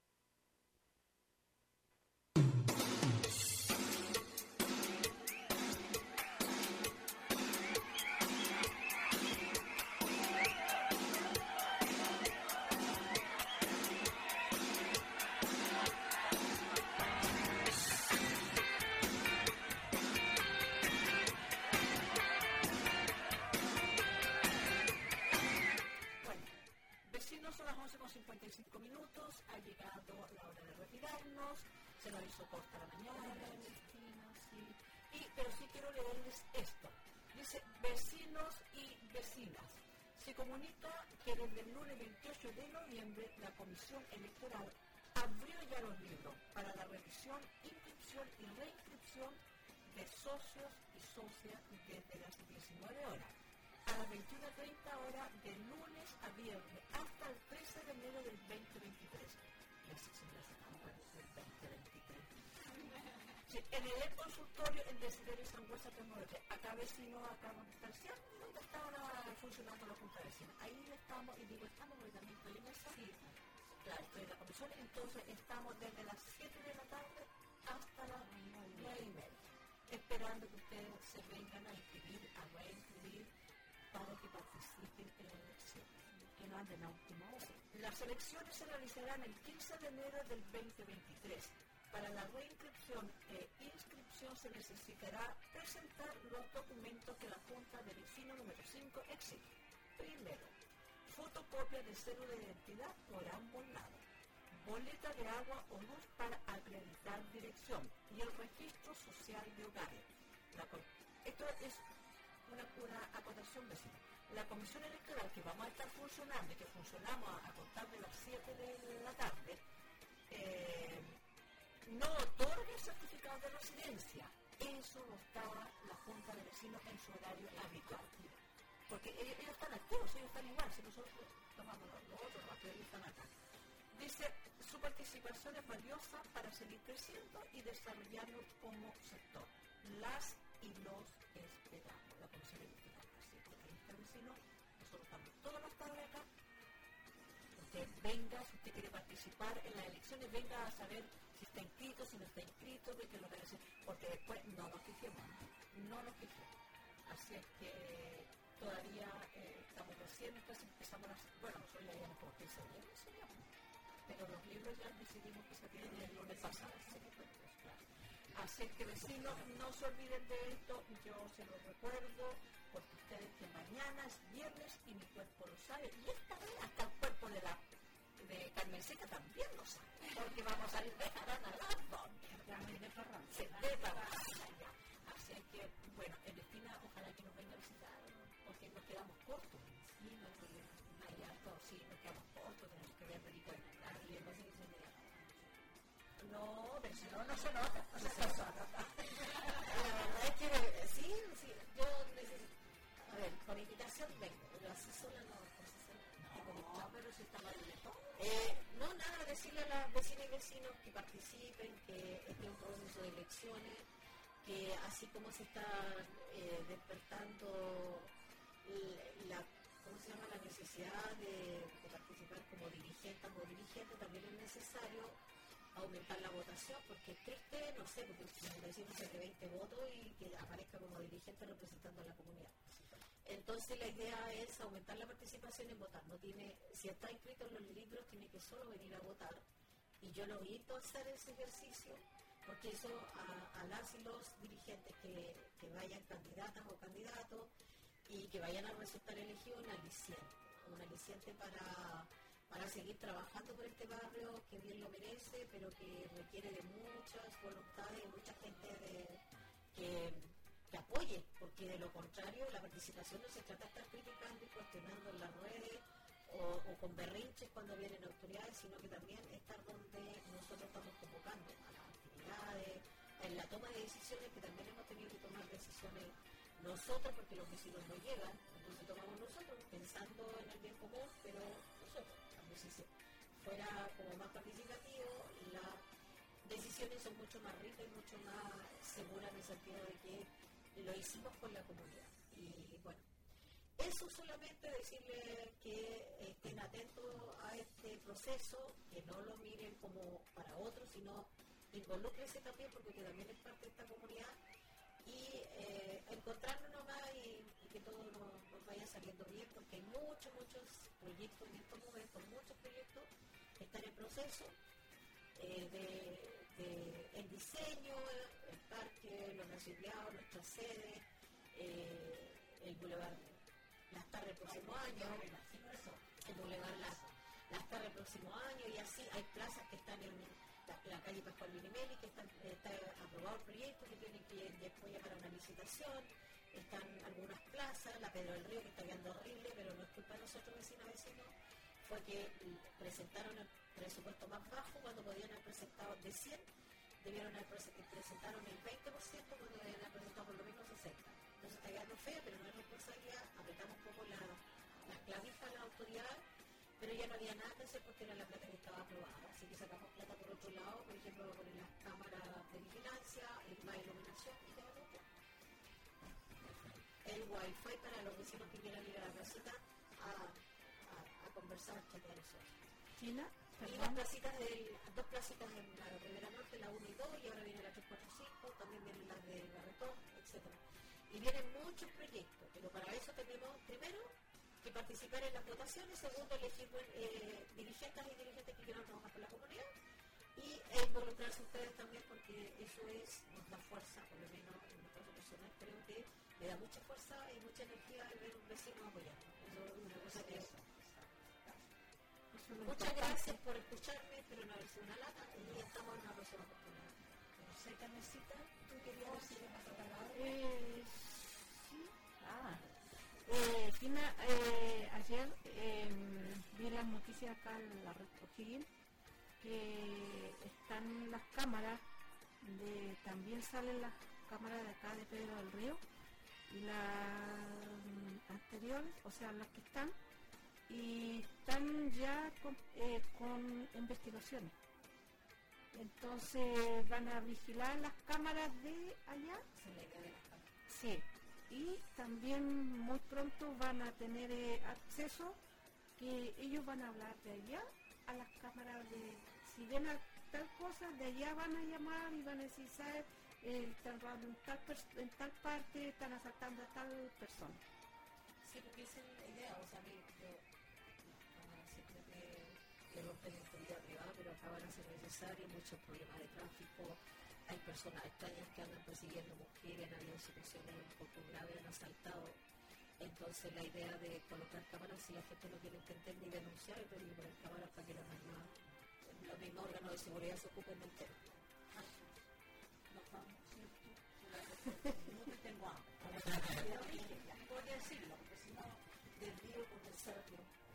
Son las once con cincuenta y cinco minutos, ha llegado la hora de retirarnos, se nos hizo corta la mañana, vecinos, sí. Y, pero sí quiero leerles esto. Dice, vecinos y vecinas, se comunica que desde el lunes veintiocho de noviembre la Comisión Electoral abrió ya los libros para la revisión, inscripción y reinscripción de socios y socias desde las diecinueve horas. A las veintiuna treinta horas de lunes a viernes hasta el trece de enero del veinte veintitrés. veinte veintitrés. Sí, en el consultorio en Desiderio Sangüesa trescientos noventa y tres. Acá vecinos, acá donde está el cierre, donde está ahora funcionando la Junta de Vecinos. Ahí estamos, y digo estamos porque también estoy en esa. Sí, claro, estoy en la comisión. Entonces estamos desde las siete de la tarde hasta las nueve y media. Esperando que ustedes se vengan a inscribir, a reinscribir, para que participen en la elección, que no anden a última hora. Las elecciones se realizarán el quince de enero del veinte veintitrés. Para la reinscripción e inscripción se necesitará presentar los documentos que la Junta de Vecinos número cinco exige. Primero, fotocopia de cédula de identidad por ambos lados, boleta de agua o luz para acreditar dirección y el registro social de hogares. La, esto es Una, una acotación vecina. La comisión electoral que vamos a estar funcionando y que funcionamos a, a contar de las siete de la tarde, eh, no otorga el certificado de residencia. Eso lo está la Junta de Vecinos en su horario habitual. Porque ellos, ellos están activos, ellos están igual, si nosotros tomamos los, los otros, los que ellos están acá. Dice, su participación es valiosa para seguir creciendo y desarrollarnos como sector. Las y los esperamos. La comisión electoral, así que ahí está el vecino, nosotros estamos todas las tardes acá. Usted venga, si usted quiere participar en las elecciones, venga a saber si está inscrito, si no está inscrito, de qué lo que hace, porque después no nos fijemos, no nos fijemos. Así es que todavía eh, estamos recién, entonces empezamos a hacer, bueno, nosotros leíamos como quince días, no sabíamos, pero los libros ya decidimos que se tienen el lunes pasado, así que, pues, claro. Así que vecinos, no se olviden de esto, yo se los recuerdo, porque ustedes que mañana es viernes y mi cuerpo lo sabe, y esta vez hasta el cuerpo de la de Carmen Seca también lo sabe, porque vamos a salir de Jarana a las dos, de Farrán, sí, de Farrán, así que, bueno, Ernestina, ojalá que nos venga a visitar, porque nos quedamos cortos, sí, no hay problema, hay harto, sí, nos quedamos cortos, tenemos que ver películas, y me parece que se me da. No, pero si no, no se nota, no se nota. La verdad es que, sí, sí, yo necesito, a ver, por invitación vengo, pero así sola no, así sola, no, pero si está mal de todo. Eh, no, nada, decirle a las vecinas y vecinos que participen, que este es un proceso de elecciones, que así como se está eh, despertando la, ¿cómo se llama? La necesidad de, de participar como dirigente o dirigente, también es necesario aumentar la votación, porque es triste, no sé, porque si decimos que veinte votos y que aparezca como dirigente representando a la comunidad. Entonces la idea es aumentar la participación en votar. No tiene, si está inscrito en los libros, tiene que solo venir a votar. Y yo lo invito a hacer ese ejercicio, porque eso a, a las y los dirigentes que, que vayan candidatas o candidatos y que vayan a resultar elegidos, un aliciente, un aliciente para, para seguir trabajando por este barrio que bien lo merece, pero que requiere de muchas voluntades, mucha gente de, que... que apoye, porque de lo contrario la participación no se trata de estar criticando y cuestionando en las redes o, o con berrinches cuando vienen autoridades, sino que también estar donde nosotros estamos convocando a las actividades, en la toma de decisiones, que también hemos tenido que tomar decisiones nosotros porque los vecinos no llegan, entonces tomamos nosotros pensando en el bien común, pero nosotros, también si se fuera como más participativo, las decisiones son mucho más ricas y mucho más seguras en el sentido de que lo hicimos con la comunidad. Y bueno, eso solamente decirle que estén atentos a este proceso, que no lo miren como para otros, sino involúcrense también, porque también es parte de esta comunidad, y eh, encontrarnos nomás y, y que todo nos, nos vaya saliendo bien, porque hay muchos, muchos proyectos en estos momentos, muchos proyectos que están en proceso. Eh, de, de, el diseño, el parque, los nacionales, nuestras sedes, eh, el Boulevard Las Tardes el próximo año, el Boulevard Las, las Tardes el próximo año, y así hay plazas que están en la, la calle Pascual Minimeli, que están, está aprobado el proyecto, que tienen que después llegar a una licitación, están algunas plazas, la Pedro del Río, que está quedando horrible, pero no es culpa de nosotros vecinos vecinos, fue que presentaron el presupuesto más bajo cuando podían haber presentado de cien, debieron haber presentado el veinte por ciento cuando debían haber presentado por lo menos sesenta por ciento. Entonces está quedando feo, pero no es responsabilidad, apretamos un poco la, las clavijas a la autoridad, pero ya no había nada que hacer porque era la plata que estaba aprobada, así que sacamos plata por otro lado, por ejemplo, poner las cámaras de vigilancia, más iluminación y quedamos bien. El wifi para los vecinos que quieran ir a la casita a conversar chatear eso. China, y las placitas del, dos placitas en la Primera Norte, la uno y dos, y ahora viene la tres cuatro cinco, también vienen las de Barretón, etcétera. Y vienen muchos proyectos, pero para eso tenemos primero que participar en las votaciones, segundo elegir eh, dirigentes y dirigentes que quieran trabajar con la comunidad, y e involucrarse ustedes también, porque eso es, nos da fuerza, por lo menos en mi caso personal, creo que le da mucha fuerza y mucha energía al ver un vecino apoyando. Eso es una cosa que es. Muchas gracias por escucharme, pero no es una lata y estamos en una próxima oportunidad. No sé, Carmencita, ¿tú querías decir más palabras? Eh, sí. Ah. Eh, Fina, eh, ayer eh, vi las noticias acá en la red O'Higgins que están las cámaras, de, también salen las cámaras de acá de Pedro del Río y las anteriores, o sea, las que están, y están ya con, eh, con investigaciones. Entonces van a vigilar las cámaras de allá. Sí. Y también muy pronto van a tener eh, acceso, que ellos van a hablar de allá a las cámaras de, si ven a tal cosa, de allá van a llamar y van a decir, ¿sabes? Eh, están robando en tal, en tal parte, están asaltando a tal persona. Sí, porque esa es la idea, o sea, a mí, yo, la siempre me, me rompen en vida privada, pero acá van a ser necesarios muchos problemas de tráfico, hay personas extrañas que andan persiguiendo mujeres, han habido situaciones un poco graves, han asaltado. Entonces la idea de colocar cámaras, si la gente no quiere entender ni denunciar, es pedir poner cámaras para que los mismos, los mismos órganos de seguridad se ocupen del tema. Nos vamos, ¿cierto? No te tengo hambre. Puedo decirlo, porque si no, desvío con el cerdo.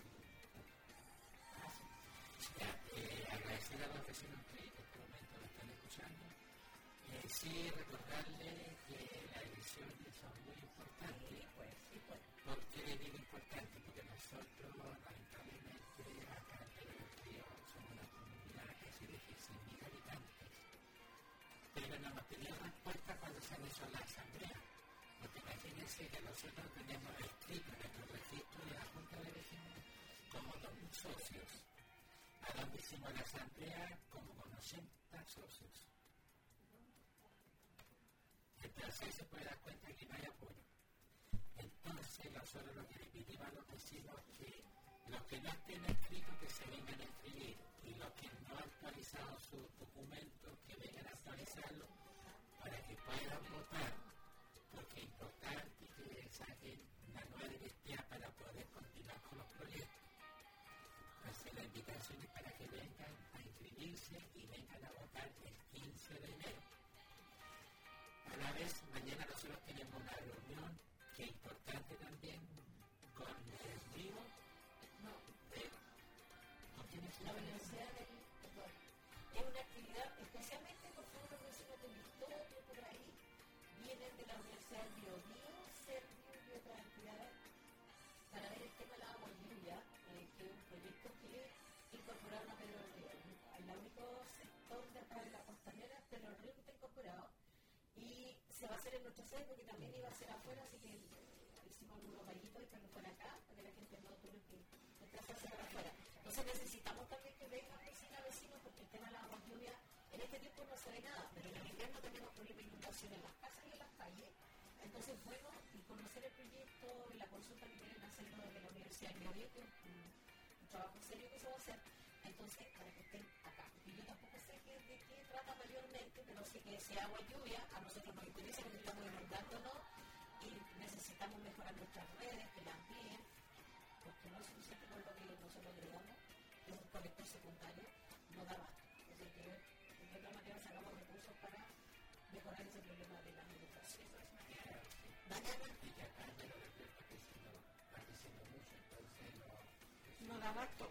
Agradecer a los vecinos que en este momento lo están escuchando. Eh, sí, recordarles que las elecciones son muy importantes. Sí, pues, sí, pues. ¿Por qué digo importante? Porque nosotros, lamentablemente, acá en el río somos una comunidad casi de dieciséis mil habitantes. Pero no hemos tenido respuesta cuando se han hecho la asamblea. Porque imagínense que nosotros tenemos escrito en nuestro registro de la Junta de Vecinos como dos mil socios. A donde hicimos la asamblea como con ochenta socios. Entonces se puede dar cuenta que no hay apoyo. Entonces nosotros lo que le pedimos a los vecinos que los que no estén escritos que se vengan a inscribir y los que no han actualizado sus documentos que vengan a actualizarlo para que puedan votar, porque es importante que saquen una nueva identidad para poder continuar con los proyectos. Entonces la invitación es para que vengan a inscribirse y vengan a votar el quince de enero. A la vez, mañana nosotros tenemos una reunión que es importante también con el río, no, de, ¿con quién es la Universidad del Ecuador? Es una actividad especialmente porque unos vecinos de Victoria por ahí vienen de la Universidad del Biobío, Servio y otras entidades para ver el tema de la agua y lluvia, eh, que es un proyecto que incorporaron a Pedro del Río. El único sector de acá de la costanera, Pedro del Río, que está incorporado. Y se va a hacer en nuestra sede porque también iba a ser afuera, así que hicimos algunos bañitos y que fuera acá, para que la gente no tuviera que entrar a hacer afuera. Entonces necesitamos también que vengan vecinos a vecinos porque el tema de la agua y lluvia en este tiempo no se ve nada, pero en el invierno tenemos problemas de inundación en las casas y en las calles. Entonces, bueno, y conocer el proyecto y la consulta que quieren hacerlo desde la Universidad de Biobío, que es un, un trabajo serio que se va a hacer. Entonces, para que estén acá. Y yo tampoco sé qué, de qué trata mayormente, pero sé que si agua y lluvia a nosotros nos interesa, porque estamos inundándonos y necesitamos mejorar nuestras redes, que las amplíen, porque no es suficiente con lo que nosotros agregamos, es un colector secundario, no da más. Entonces, que de otra manera sacamos recursos para mejorar ese problema de las inundaciones. Mañana. Y que acá de lo de que está creciendo, está creciendo mucho, entonces no, no da abasto.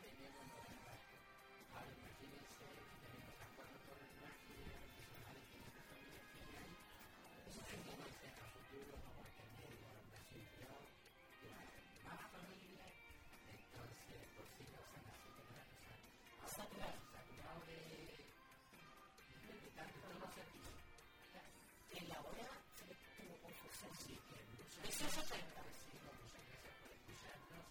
Ahora imagínense que tenemos las cuatro torres más que adicionales que nuestra familia tiene ahí. Eso se conoce a futuro como tener una ciudad más familiar. Entonces, por si no se nace con una cosa saturada, saturado de de tanto todos los servicios. En la hora se le tuvo confusión. Sí, que muchas gracias. Muchas gracias por escucharnos.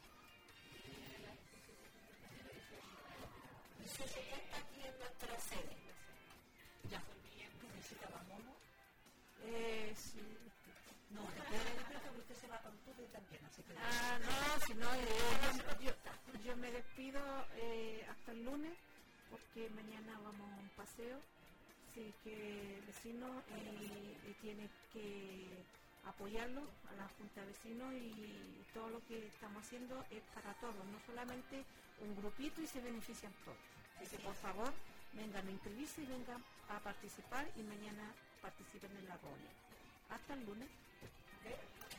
dieciocho treinta aquí en nuestra sede. Ya. ¿Necesitaba mono? Eh, sí. No, no puede porque usted se va con todo y también, así que... Ah, no, si no, eh, yo, yo me despido eh, hasta el lunes porque mañana vamos a un paseo. Así que vecinos y, y tiene que apoyarlo a la Junta de Vecinos y todo lo que estamos haciendo es para todos, no solamente un grupito y se benefician todos. Así que por favor vengan a inscribirse y vengan a participar y mañana participen en la reunión. Hasta el lunes. Bueno,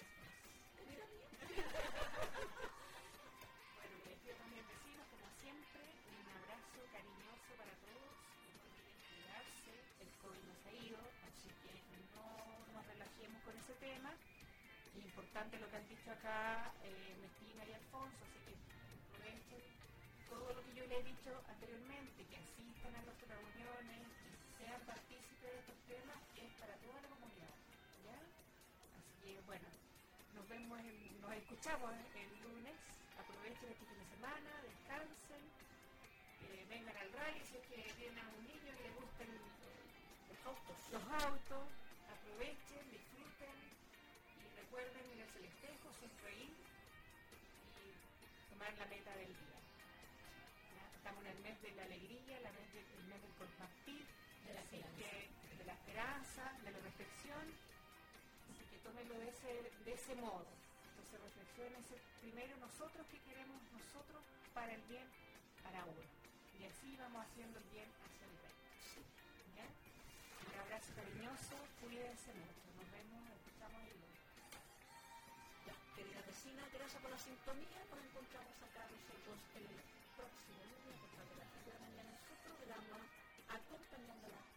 les pido también vecinos, como siempre, un abrazo cariñoso para todos. Cuidarse, el COVID nos ha ido, así que no nos relajemos con ese tema. Es importante lo que han dicho acá eh, Mestina y Alfonso, así que aprovechen todo lo que yo les he dicho anteriormente, que asistan a las reuniones, que sean partícipes de estos temas, que es para toda la comunidad, ¿ya? Así que bueno, nos vemos, el, nos escuchamos el lunes, aprovechen este fin de semana, descansen, eh, vengan al rally si es que tienen a un niño que le gusten los autos, los autos, aprovechen, disfruten y recuerden mirarse el espejo, sonreír tomar la meta del día. ¿Ya? Estamos en el mes de la alegría, la mes de, el mes del compartir, de la así esperanza, que, de la esperanza, de la reflexión, así que tómenlo de ese, de ese modo. Entonces reflexionense primero nosotros qué queremos nosotros para el bien, para uno. Y así vamos haciendo el bien hacia el resto. ¿Ya? Un abrazo cariñoso, cuídense mucho. Nos vemos, nos escuchamos el lunes. Ya, querida vecina, gracias por la sintonía. Nos encontramos acá nosotros el próximo lunes a las diez de la mañana en su programa Acompañándola